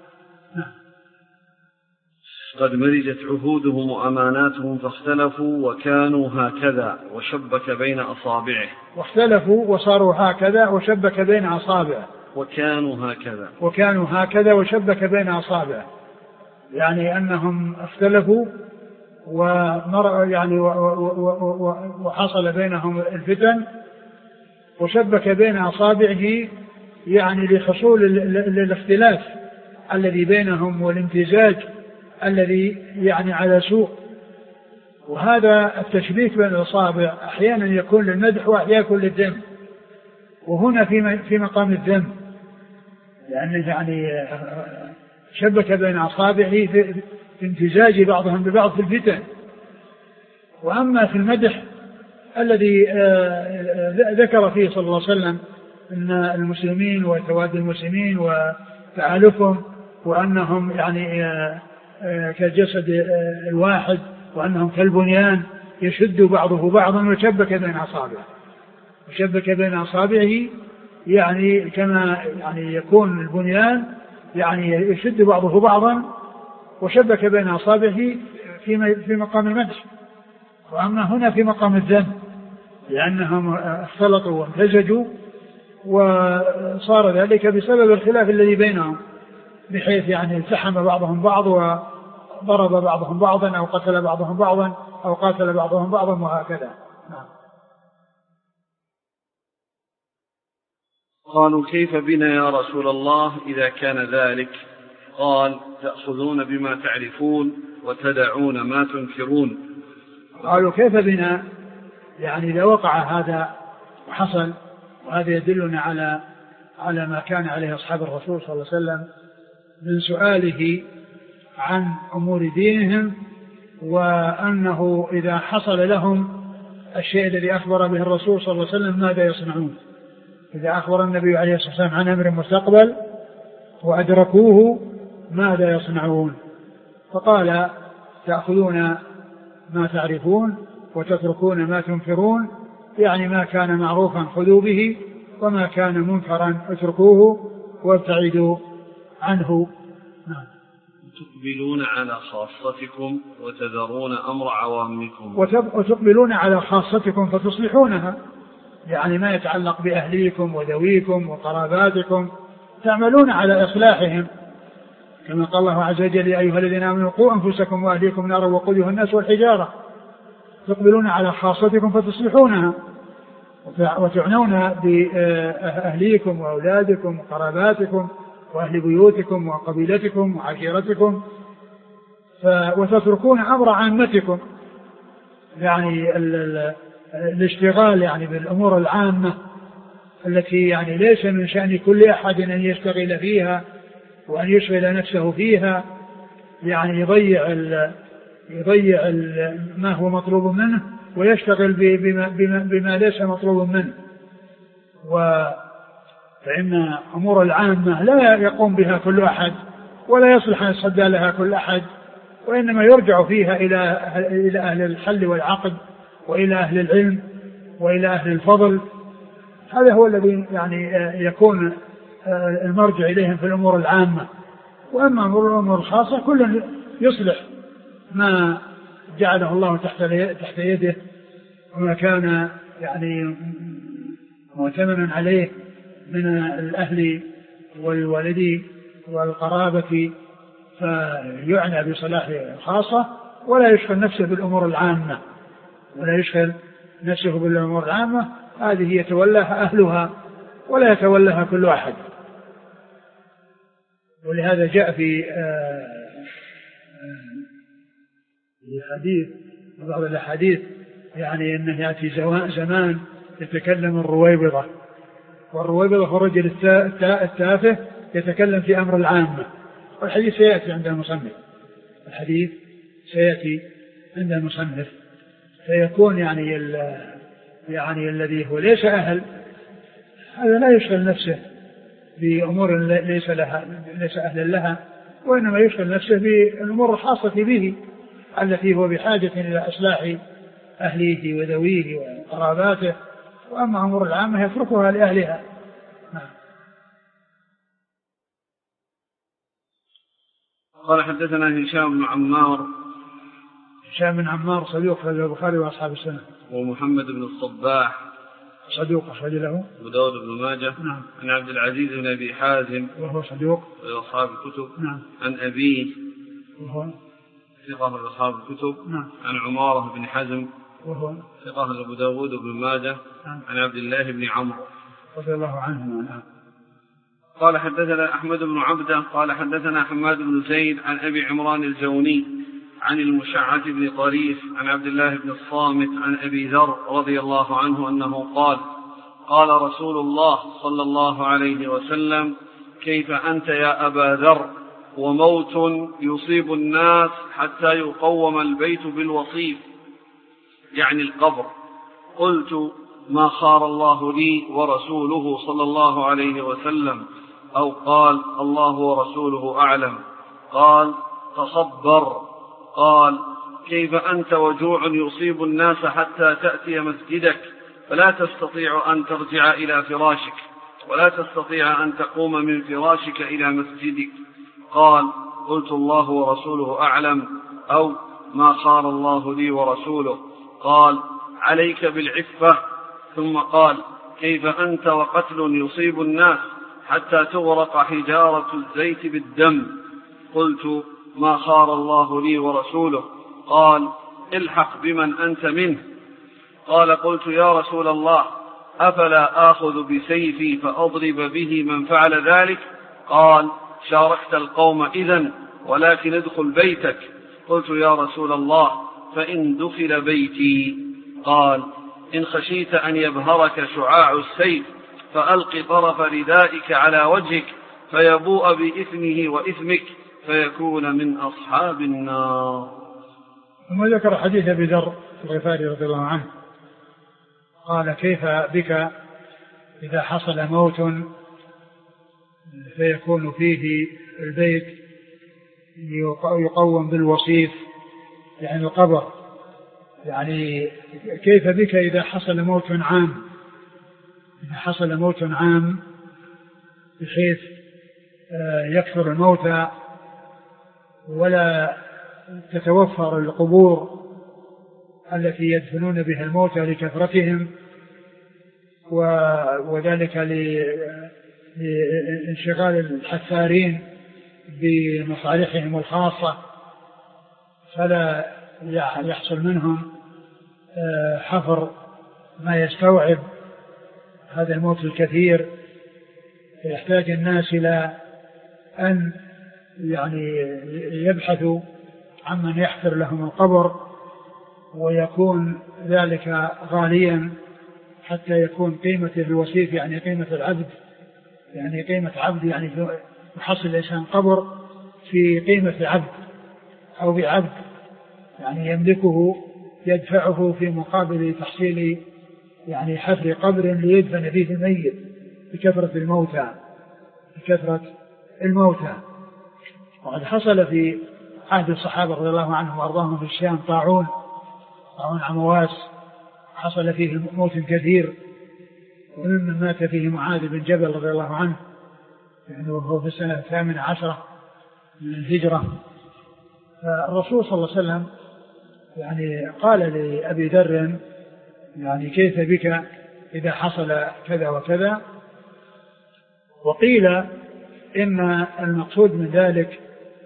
قد مرجت عهودهم وأماناتهم فاختلفوا وكانوا هكذا وشبك بين أصابعه. واختلفوا وصاروا هكذا وشبك بين أصابعه. وكانوا هكذا وشبك بين أصابعه، يعني أنهم اختلفوا يعني وحصل بينهم الفتن وشبك بين أصابعه، يعني لحصول الاختلاف الذي بينهم والامتزاج الذي يعني على سوء. وهذا التشبيك بين الأصابع أحيانا يكون للمدح وأحيانا يكون للذم، وهنا في مقام الذم، لأنه يعني شبك بين أصابعه في امتزاج بعضهم ببعض في الفتن. وأما في المدح الذي ذكر فيه صلى الله عليه وسلم أن المسلمين وتواد المسلمين وتعالفهم وأنهم يعني كالجسد الواحد وأنهم كالبنيان يشد بعضه بعضا وشبك بين أصابعه يعني كما يعني يكون البنيان يعني يشد بعضه بعضا، وشبك بين أصابعه في مقام المدح. وأما هنا في مقام الذم، لأنهم اختلطوا وامتزجوا، وصار ذلك بسبب الخلاف الذي بينهم، بحيث يعني التحم بعضهم بعض وضرب بعضهم بعضا أو قتل بعضهم بعضا أو قاتل بعضهم بعضا وهكذا. قالوا: كيف بنا يا رسول الله إذا كان ذلك؟ قال: تأخذون بما تعرفون وتدعون ما تنكرون. قالوا: كيف بنا؟ يعني إذا وقع هذا وحصل، وهذا يدلنا على على ما كان عليه أصحاب الرسول صلى الله عليه وسلم من سؤاله عن أمور دينهم، وأنه إذا حصل لهم الشيء الذي أخبر به الرسول صلى الله عليه وسلم ماذا يصنعون. إذا أخبر النبي عليه الصلاة والسلام عن أمر مستقبل وأدركوه ماذا يصنعون؟ فقال: تأخذون ما تعرفون وتتركون ما تنكرون، يعني ما كان معروفا خذوا به وما كان منكرا اتركوه وابتعدوا عنه. تقبلون على خاصتكم وتذرون أمر عوامكم. وتقبلون على خاصتكم فتصلحونها، يعني ما يتعلق بأهليكم وذويكم وقراباتكم تعملون على إصلاحهم، كما قال الله عز وجل: يا أيها الذين آمنوا قوا أنفسكم وأهليكم نارا وقودها الناس والحجارة. تقبلون على خاصتكم فتصلحونها، وتعنون بأهليكم وأولادكم وقراباتكم وأهل بيوتكم وقبيلتكم وعشيرتكم، وتتركون أمر عامتكم، يعني الاشتغال يعني بالأمور العامة التي يعني ليس من شأن كل أحد أن يشتغل فيها وأن يشغل نفسه فيها، يعني يضيع ما هو مطلوب منه ويشتغل بما ليس مطلوب منه. فإن أمور العامة لا يقوم بها كل أحد ولا يصلح أن يصدى لها كل أحد، وإنما يرجع فيها إلى أهل الحل والعقد وإلى أهل العلم وإلى أهل الفضل. هذا هو الذي يعني يكون المرجع إليهم في الأمور العامة. وأما الأمور الخاصة كل يصلح ما جعله الله تحت يده وما كان يعني مؤتمنا عليه من الأهل والوالد والقرابة، فيعنى بصلاح الخاصة ولا يشغل نفسه بالأمور العامة. هذه يتولاها أهلها ولا يتولاها كل أحد. ولهذا جاء في بعض الأحاديث يعني أنه يأتي زمان يتكلم الرويبضة، والرويبضة هو الرجل التافه يتكلم في أمر العامة. والحديث سيأتي عند المصنف فيكون يعني الذي هو ليس أهل هذا لا يشغل نفسه بأمور ليس أهل لها، وإنما يشغل نفسه بالأمور الخاصة به التي هو بحاجة إلى إصلاح أهليه وذويه وقراباته، وأما أمور العامة يتركها لأهلها. قال: حدثنا هشام بن عمار صدوق أخرجه البخاري وأصحاب السنة. ومحمد بن الصباح صدوق أخرج له أبو داود بن ماجه. نعم. عن عبد العزيز بن أبي حازم وهو صدوق أصحاب الكتب. نعم. عن أبيه وهو ثقة أصحاب الكتب. نعم. عن عمارة بن حزم وهو ثقة أبو داود بن ماجه. نعم. عن عبد الله بن عمرو رضي الله عنه. نعم. قال: حدثنا أحمد بن عبده قال: حدثنا حماد بن زيد عن أبي عمران الجوني عن المشعث بن طريف عن عبد الله بن الصامت عن أبي ذر رضي الله عنه أنه قال: قال رسول الله صلى الله عليه وسلم: كيف أنت يا أبا ذر وموت يصيب الناس حتى يقوم البيت بالوصيف، يعني القبر. قلت: ما خار الله لي ورسوله صلى الله عليه وسلم، أو قال: الله ورسوله أعلم. قال: تصبر. قال: كيف أنت وجوع يصيب الناس حتى تأتي مسجدك فلا تستطيع أن ترجع إلى فراشك ولا تستطيع أن تقوم من فراشك إلى مسجدك. قال: قلت: الله ورسوله أعلم، أو ما خار الله لي ورسوله. قال: عليك بالعفة. ثم قال: كيف أنت وقتل يصيب الناس حتى تغرق حجارة الزيت بالدم. قلت: ما خار الله لي ورسوله. قال: الحق بمن أنت منه. قال: قلت: يا رسول الله، أفلا آخذ بسيفي فأضرب به من فعل ذلك؟ قال: شاركت القوم إذن، ولكن ادخل بيتك. قلت: يا رسول الله، فإن دخل بيتي؟ قال: إن خشيت أن يبهرك شعاع السيف فألق طرف ردائك على وجهك فيبوء بإثمه وإثمك فيكون من أصحاب النار. ثم ذكر حديث أبي ذر الغفاري رضي الله عنه قال كيف بك إذا حصل موت فيكون فيه البيت يقوم بالوصيف يعني القبر، يعني كيف بك إذا حصل موت عام، إذا حصل موت عام بحيث يكثر الموتى ولا تتوفر القبور التي يدفنون بها الموتى لكثرتهم وذلك لانشغال الحفارين بمصالحهم الخاصة، فلا يحصل منهم حفر ما يستوعب هذا الموت الكثير، فيحتاج الناس إلى أن يعني يبحثوا عمن يحفر لهم القبر، ويكون ذلك غاليا حتى يكون قيمته الوصيف يعني قيمة العبد، يعني قيمة عبد، يعني يحصل الإنسان قبر في قيمة عبد أو بعبد يعني يملكه يدفعه في مقابل تحصيل يعني حفر قبر ليدفن فيه الميت بكثرة الموتى. وقد حصل في عهد الصحابة رضي الله عنهم وأرضاهم في الشام طاعون عمواس، حصل فيه موت كثير، وممن مات فيه معاذ بن جبل رضي الله عنه يعني وهو في السنة 18 من الهجرة. فالرسول صلى الله عليه وسلم يعني قال لأبي ذر يعني كيف بك إذا حصل كذا وكذا، وقيل إن المقصود من ذلك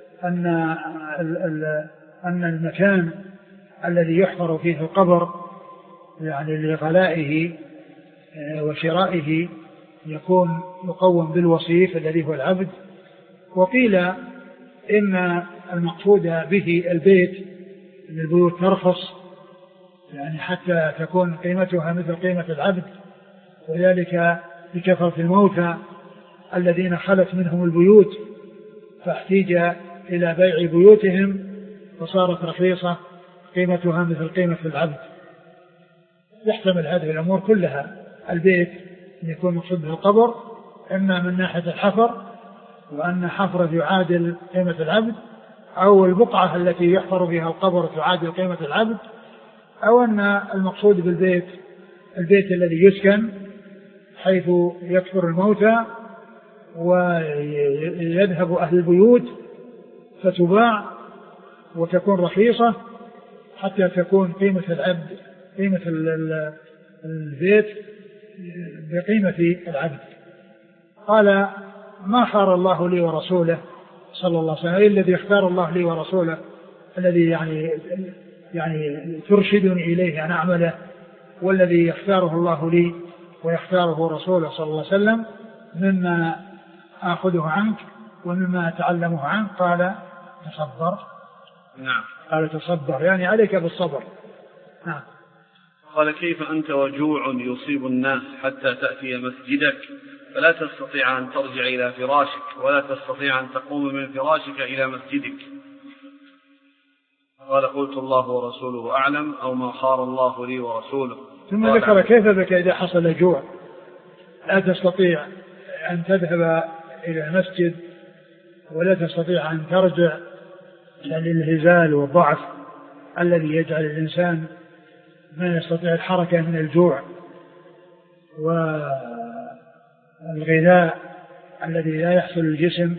أن المكان الذي يحفر فيه القبر يعني لغلائه وشرائه يكون يقوم بالوصيف الذي هو العبد. وقيل إن المقصود به البيت، أن البيوت ترخص يعني حتى تكون قيمتها مثل قيمة العبد، وذلك بكثرة الموتى الذين خلت منهم البيوت فاحتيج إلى بيع بيوتهم وصارت رخيصة قيمتها مثل قيمة العبد. يحتمل هذه الأمور كلها، البيت يكون مقصود به القبر إما من ناحية الحفر وأن حفره يعادل قيمة العبد، أو البقعة التي يحفر فيها القبر تعادل قيمة العبد، أو أن المقصود بالبيت البيت الذي يسكن حيث يكثر الموتى ويذهب أهل البيوت فتباع وتكون رخيصة حتى تكون قيمة العبد قيمة البيت بقيمة العبد. قال ما خار الله لي ورسوله صلى الله عليه وسلم، أي الذي اختار الله لي ورسوله الذي يعني ترشدني إليه أن أعمله، والذي يختاره الله لي ويختاره رسوله صلى الله عليه وسلم مما آخذه عنك ومما أتعلمه عنك. قال تصبر. نعم. قال تصبر يعني عليك بالصبر. نعم. قال كيف أنت وجوع يصيب الناس حتى تأتي مسجدك فلا تستطيع أن ترجع إلى فراشك ولا تستطيع أن تقوم من فراشك إلى مسجدك؟ قال قلت الله ورسوله أعلم، أو ما خار الله لي ورسوله. ثم ذكر كيف بك إذا حصل جوع لا تستطيع أن تذهب إلى المسجد ولا تستطيع أن ترجع للهزال والضعف الذي يجعل الإنسان ما يستطيع الحركة من الجوع، والغذاء الذي لا يحصل الجسم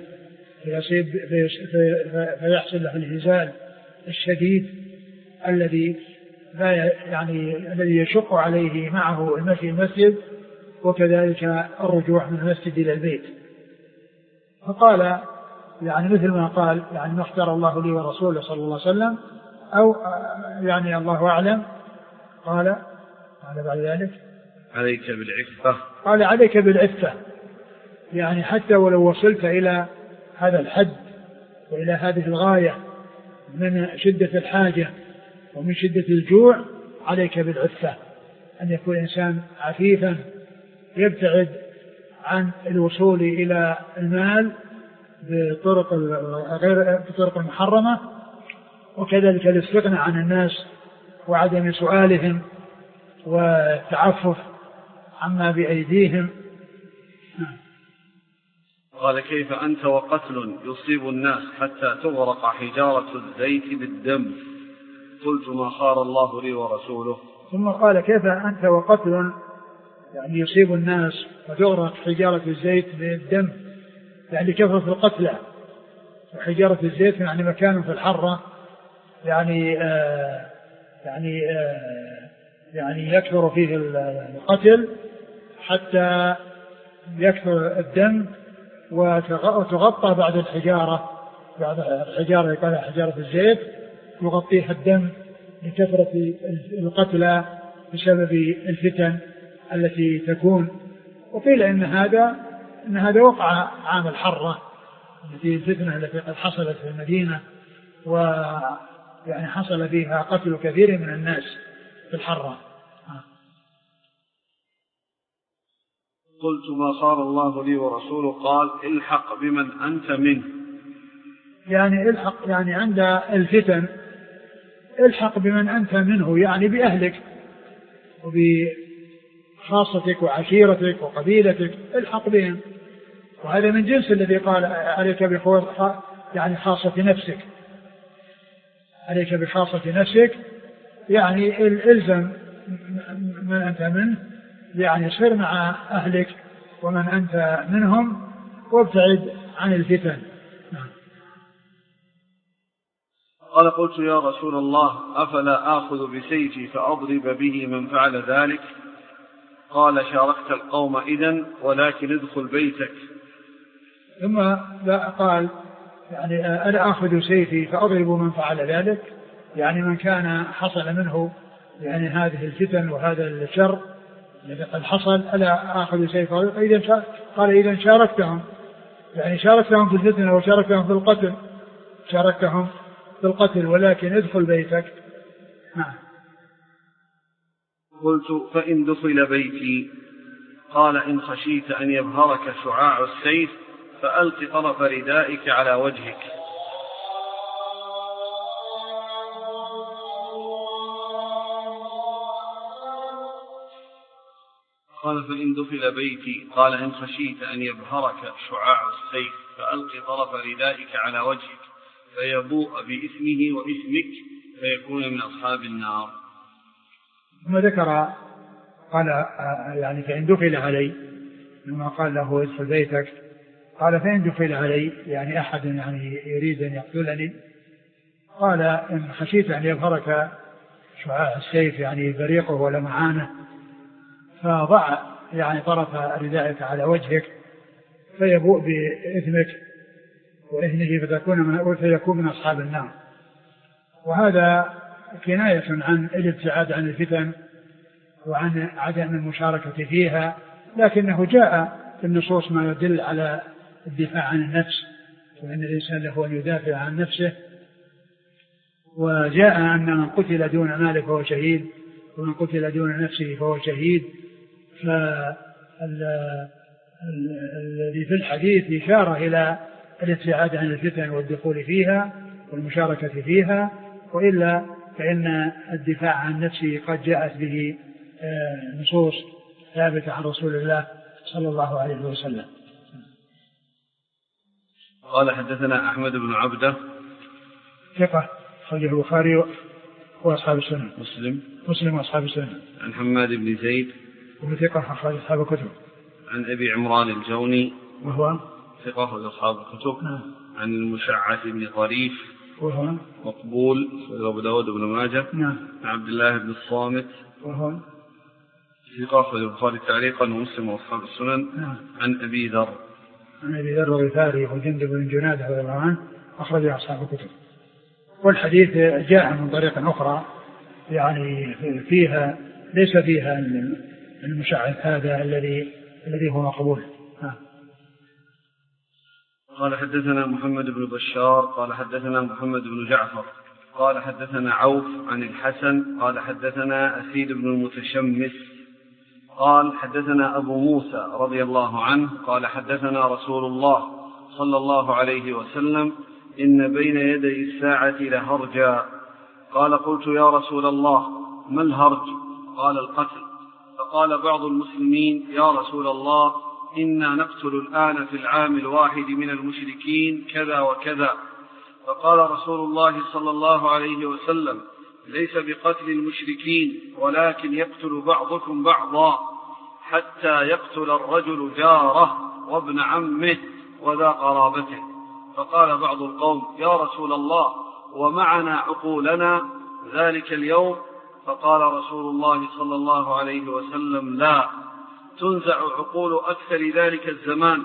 فيحصل له الهزال الشديد الذي الذي يشق عليه معه المشي المسجد، وكذلك الرجوع من المسجد إلى البيت. فقال يعني مثل ما قال يعني ما اختار الله لي ورسوله صلى الله عليه وسلم، أو يعني الله أعلم. قال بعد ذلك عليك بالعفة. قال عليك بالعفة، يعني حتى ولو وصلت إلى هذا الحد وإلى هذه الغاية من شدة الحاجة ومن شدة الجوع عليك بالعفة، أن يكون إنسان عفيفا يبتعد عن الوصول إلى المال بطرق المحرمة، وكذلك الاستغناء عن الناس وعدم سؤالهم والتعفف عما بأيديهم. قال كيف أنت وقتل يصيب الناس حتى تغرق حجارة الزيت بالدم؟ قلت ما خار الله لي ورسوله. ثم قال كيف أنت وقتل يعني يصيب الناس وتغرق حجارة الزيت بالدم، يعني كثرة القتلى، وحجارة الزيت يعني مكان في الحرة يعني يكثر فيه القتل حتى يكثر الدم وتغطى بعد الحجارة يقال حجارة الزيت يغطيها الدم لكثرة القتلى بسبب الفتن التي تكون. وقيل إن هذا وقع عام الحرة التي الفتنة التي قد حصلت في المدينة، ويعني حصل فيها قتل كثير من الناس في الحرة. قلت ما خار الله لي ورسوله. قال الحق بمن أنت منه، يعني الحق يعني عند الفتن الحق بمن أنت منه، يعني بأهلك وبخاصتك وعشيرتك وقبيلتك، الحق بهم. وهذا من جنس الذي قال عليك يعني خاصة نفسك، عليك بخاصة نفسك، يعني الزم من أنت منه، يعني صر مع أهلك ومن أنت منهم وابتعد عن الفتن. قال قلت يا رسول الله أفلا آخذ بسيفي فأضرب به من فعل ذلك؟ قال شاركت القوم إذن ولكن ادخل بيتك. ثم قال يعني ألا آخذ سيفي فأضرب من فعل ذلك، يعني من كان حصل منه يعني هذه الفتن وهذا الشر الذي قد حصل، ألا آخذ سيفي؟ قال إذا شاركتهم، يعني شاركتهم في الفتنة وشاركتهم في القتل، شاركتهم في القتل ولكن ادخل بيتك. قلت فإن دخل بيتي؟ قال إن خشيت أن يبهرك شعاع السيف فألق طرف ردائك على وجهك. قال فإن دخل بيتي؟ قال إن خشيت أن يبهرك شعاع السيف فألق طرف ردائك على وجهك فيبوء بإثمه وإثمك فيكون من أصحاب النار. ثم ذكر قال يعني فإن دخل علي، لما قال له ادخل بيتك، قال فإن دخل علي يعني أحد يعني يريد أن يقتلني، قال إن خشيت أن يظهرك شعاع السيف يعني بريقه ولمعانه فضع يعني طرف ردائك على وجهك فيبوء بإثمك وإثمه فيكون من أصحاب النار. وهذا كناية عن الابتعاد عن الفتن وعن عدم المشاركة فيها، لكنه جاء في النصوص ما يدل على الدفاع عن النفس، وأن الإنسان له أن يدافع عن نفسه. وجاء أن من قتل دون ماله فهو شهيد، ومن قتل دون نفسه فهو شهيد. فالذي في الحديث إشارة إلى الابتعاد عن الفتن والدخول فيها والمشاركة فيها، وإلا فإن الدفاع عن نفسه قد جاءت به نصوص ثابتة عن رسول الله صلى الله عليه وسلم. قال حدثنا أحمد بن عبده ثقة أخرجه البخاري وأصحاب السنن، مسلم وأصحاب السنن. عن حماد بن زيد وهو ثقة أخرج أصحاب الكتب. عن أبي عمران الجوني وهو ثقة أخرج أصحاب الكتب. عن المشعث بن طريف وهو مقبول أبو داود بن ماجه. عن عبد الله بن الصامت وهو ثقة أخرج البخاري تعليقا ومسلم وأصحاب السنن. عن أبي ذر الغفاري وجندب بن جنادة رضي الله عنه أخرج أصحاب الكتب. والحديث جاء من طريق أخرى يعني فيها ليس فيها المشعث هذا الذي هو مقبول. قال حدثنا محمد بن بشار قال حدثنا محمد بن جعفر قال حدثنا عوف عن الحسن قال حدثنا أسيد بن المتشمس قال حدثنا أبو موسى رضي الله عنه قال حدثنا رسول الله صلى الله عليه وسلم إن بين يدي الساعة لهرجا. قال قلت يا رسول الله ما الهرج؟ قال القتل. فقال بعض المسلمين يا رسول الله إنا نقتل الآن في العام الواحد من المشركين كذا وكذا. فقال رسول الله صلى الله عليه وسلم ليس بقتل المشركين ولكن يقتل بعضكم بعضا حتى يقتل الرجل جاره وابن عمه وذا قرابته. فقال بعض القوم يا رسول الله ومعنا عقولنا ذلك اليوم. فقال رسول الله صلى الله عليه وسلم لا، تنزع عقول أكثر ذلك الزمان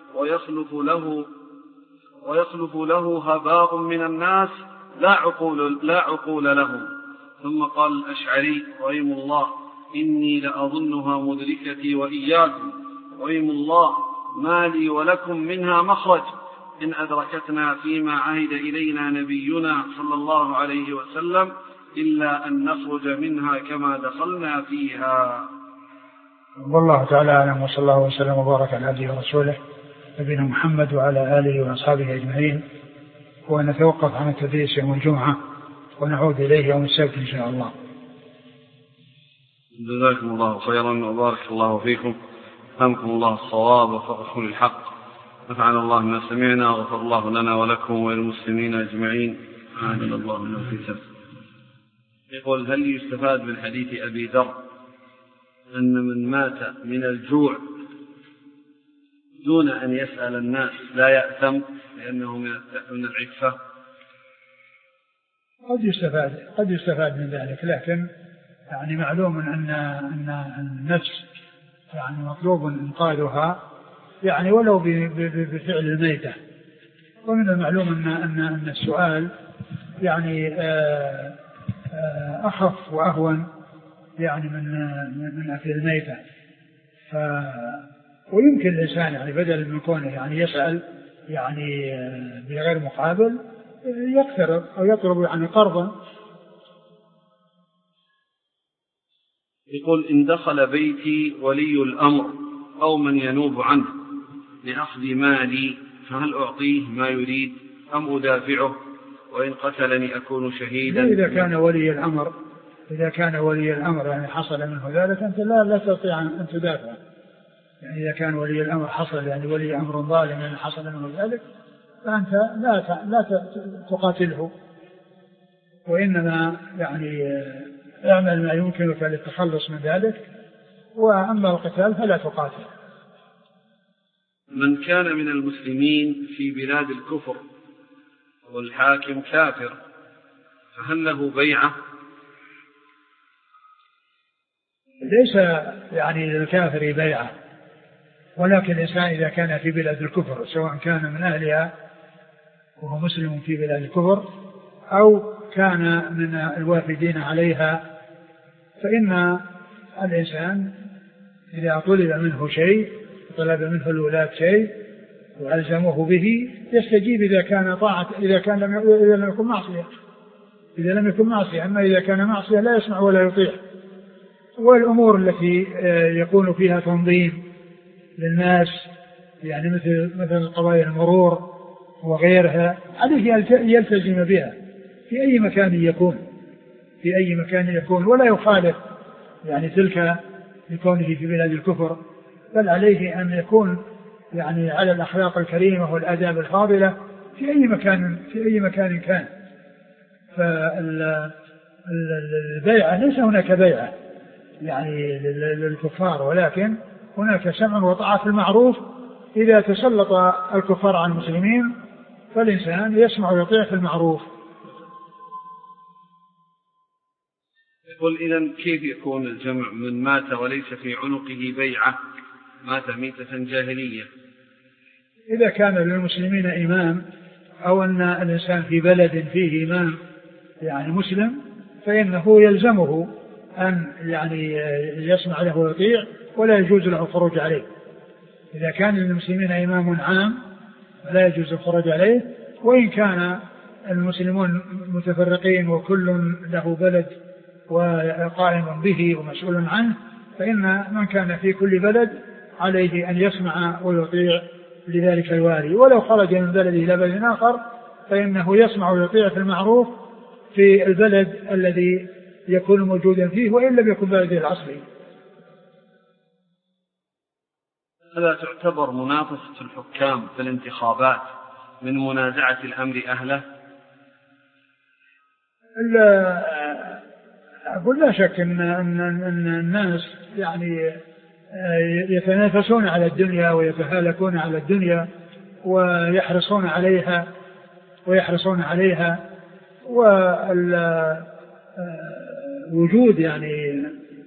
ويخلف له هباء من الناس لا عقول لهم. ثم قال الأشعري رحمه الله إني لأظنها مدركتي وإياكم رحمه الله ما لي ولكم منها مخرج إن أدركتنا فيما عهد إلينا نبينا صلى الله عليه وسلم إلا أن نخرج منها كما دخلنا فيها. والله تعالى أعلم، وصلى الله وسلم وبارك على عبده ورسوله نبينا محمد وعلى آله وأصحابه أجمعين. ونتوقف عن التدريس يوم الجمعة ونعود إليه يوم السبت إن شاء الله. جزاكم الله خيرا وبارك الله فيكم، ألهمكم الله الصواب ووفقكم للحق، نفعنا الله ما سمعنا وغفر الله لنا ولكم وللمسلمين أجمعين. آمين. الله منه في سبت. يقول هل يستفاد من حديث أبي ذر أن من مات من الجوع دون أن يسأل الناس لا يأثم لأنه من العفة؟ قد يستفاد من ذلك، لكن يعني معلوم أن النفس يعني مطلوب إنقاذها يعني ولو بفعل الميتة. ومن المعلوم أن السؤال يعني أخف وأهون يعني من أكل الميتة. ويمكن الإنسان يعني بدل من كونه يعني يسأل يعني بغير مقابل يقترض أو يطلب يعني قرضا. يقول إن دخل بيتي ولي الأمر أو من ينوب عنه لأخذ مالي فهل أعطيه ما يريد أم أدافعه وإن قتلني أكون شهيدا؟ إذا كان ولي الأمر يعني حصل منه ذلك أنت لا تستطيع أن تدافع. يعني إذا كان ولي الأمر حصل يعني ولي أمر ظالم يعني حصل منه ذلك فأنت لا تقاتله، وإنما يعني اعمل ما يمكنك للتخلص من ذلك، وأما القتال فلا تقاتل. من كان من المسلمين في بلاد الكفر والحاكم كافر فهل له بيعة؟ ليس يعني للكافر بيعة، ولكن الإنسان إذا كان في بلاد الكفر سواء كان من أهلها وهو مسلم في بلاد الكفر أو كان من الوافدين عليها، فإن الإنسان إذا طلب منه شيء طلب منه الولاة شيء وألزموه به يستجيب إذا لم يكن معصية. أما إذا كان معصية لا يسمع ولا يطيع. والأمور التي يكون فيها تنظيم للناس يعني مثل قضايا المرور وغيرها عليه يلتزم بها في أي مكان يكون ولا يخالف يعني تلك لكونه في بلاد الكفر، بل عليه أن يكون يعني على الأخلاق الكريمة والآداب الفاضلة في أي مكان كان. فالبيعة ليس هناك بيعة يعني للكفار، ولكن هناك سمع وطاعة في المعروف. إذا تسلط الكفار على المسلمين فالإنسان يسمع ويطيع في المعروف. يقول إذن كيف يكون الجمع من مات وليس في عنقه بيعة، مات ميتة جاهلية؟ إذا كان للمسلمين إمام أو أن الإنسان في بلد فيه إمام يعني مسلم فإنه يلزمه أن يعني يسمع له ويطيع ولا يجوز له الخروج عليه. إذا كان للمسلمين إمام عام لا يجوز الخروج عليه، وإن كان المسلمون متفرقين وكل له بلد وقائم به ومسؤول عنه فإن من كان في كل بلد عليه أن يسمع ويطيع لذلك الوالي، ولو خرج من بلده إلى بلد آخر فإنه يسمع ويطيع في المعروف في البلد الذي يكون موجودا فيه وإن لم يكن بلده الأصلي. ألا تعتبر منافسة الحكام في الانتخابات من منازعة الأمر أهله؟ أقول لا شك أن الناس يعني يتنافسون على الدنيا ويتهالكون على الدنيا ويحرصون عليها ووجود يعني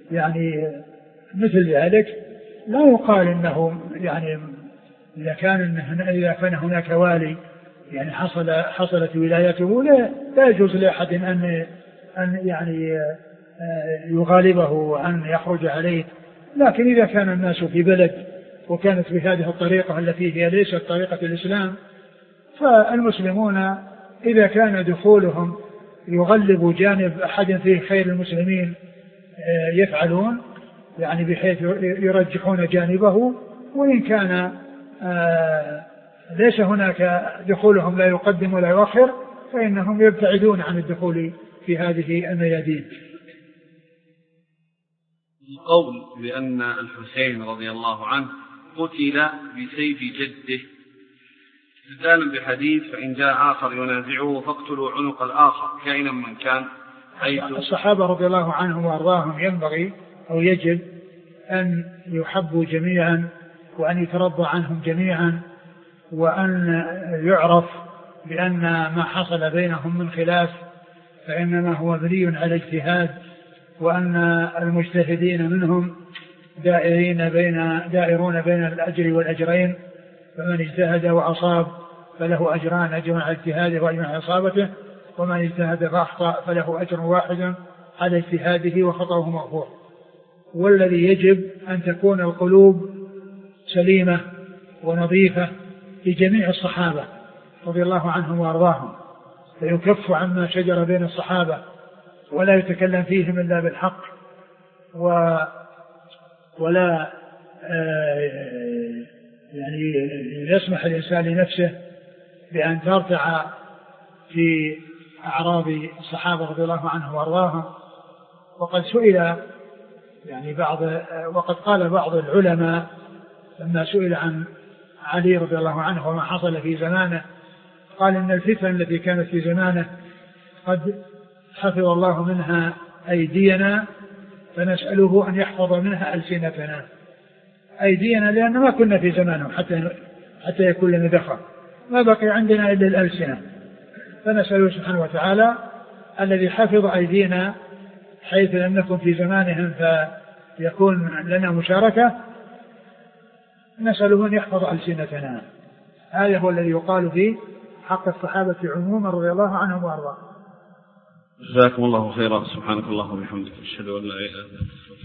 مثل ذلك لا يقال انه يعني اذا كان هناك والي يعني حصلت ولايته لا يجوز لاحد ان يعني يغالبه وان يخرج عليه. لكن اذا كان الناس في بلد وكانت بهذه الطريقه التي هي ليست طريقه الاسلام، فالمسلمون اذا كان دخولهم يغلب جانب احد فيه خير المسلمين يفعلون يعني بحيث يرجحون جانبه، وإن كان ليس هناك دخولهم لا يقدم ولا يؤخر فإنهم يبتعدون عن الدخول في هذه الميادين. القول بأن الحسين رضي الله عنه قتل بسيف جده استدلالا بحديث فإن جاء آخر ينازعه فاقتلوا عنق الآخر كائنا من كان، حيث الصحابة رضي الله عنهم وأرضاهم ينبغي أو يجب أن يحبوا جميعا وأن يترضى عنهم جميعا، وأن يعرف بأن ما حصل بينهم من خلاف فإنما هو مبني على اجتهاد، وأن المجتهدين منهم دائرون بين الأجر والأجرين، فمن اجتهد وأصاب فله أجران، أجر على اجتهاده وأجر على إصابته، ومن اجتهد فأخطأ فله أجر واحد على اجتهاده وخطأه مغفور. والذي يجب أن تكون القلوب سليمة ونظيفة لجميع الصحابة رضي الله عنهم وأرضاهم، فيكف عما شجر بين الصحابة ولا يتكلم فيهم إلا بالحق، ولا يعني يسمح الإنسان لنفسه بأن ترتع في أعراض الصحابة رضي الله عنهم وأرضاهم. وقد سئل يعني وقد قال بعض العلماء لما سئل عن علي رضي الله عنه وما حصل في زمانه، قال إن الفتن التي كانت في زمانه قد حفظ الله منها أيدينا فنسأله أن يحفظ منها ألسنتنا. أيدينا لأن ما كنا في زمانه حتى يكون لنا دخل، ما بقي عندنا إلا الألسنة، فنسأله سبحانه وتعالى الذي حفظ أيدينا حيث لم نكن في زمانهم فيكون لنا مشاركة، نسأله أن يحفظ ألسنتنا. هذا هو الذي يقال في حق الصحابة عموما رضي الله عنهم وأرضاهم. جزاكم الله خيرا. سبحانك اللهم وبحمدك أشهد أن لا إله إلا أنت.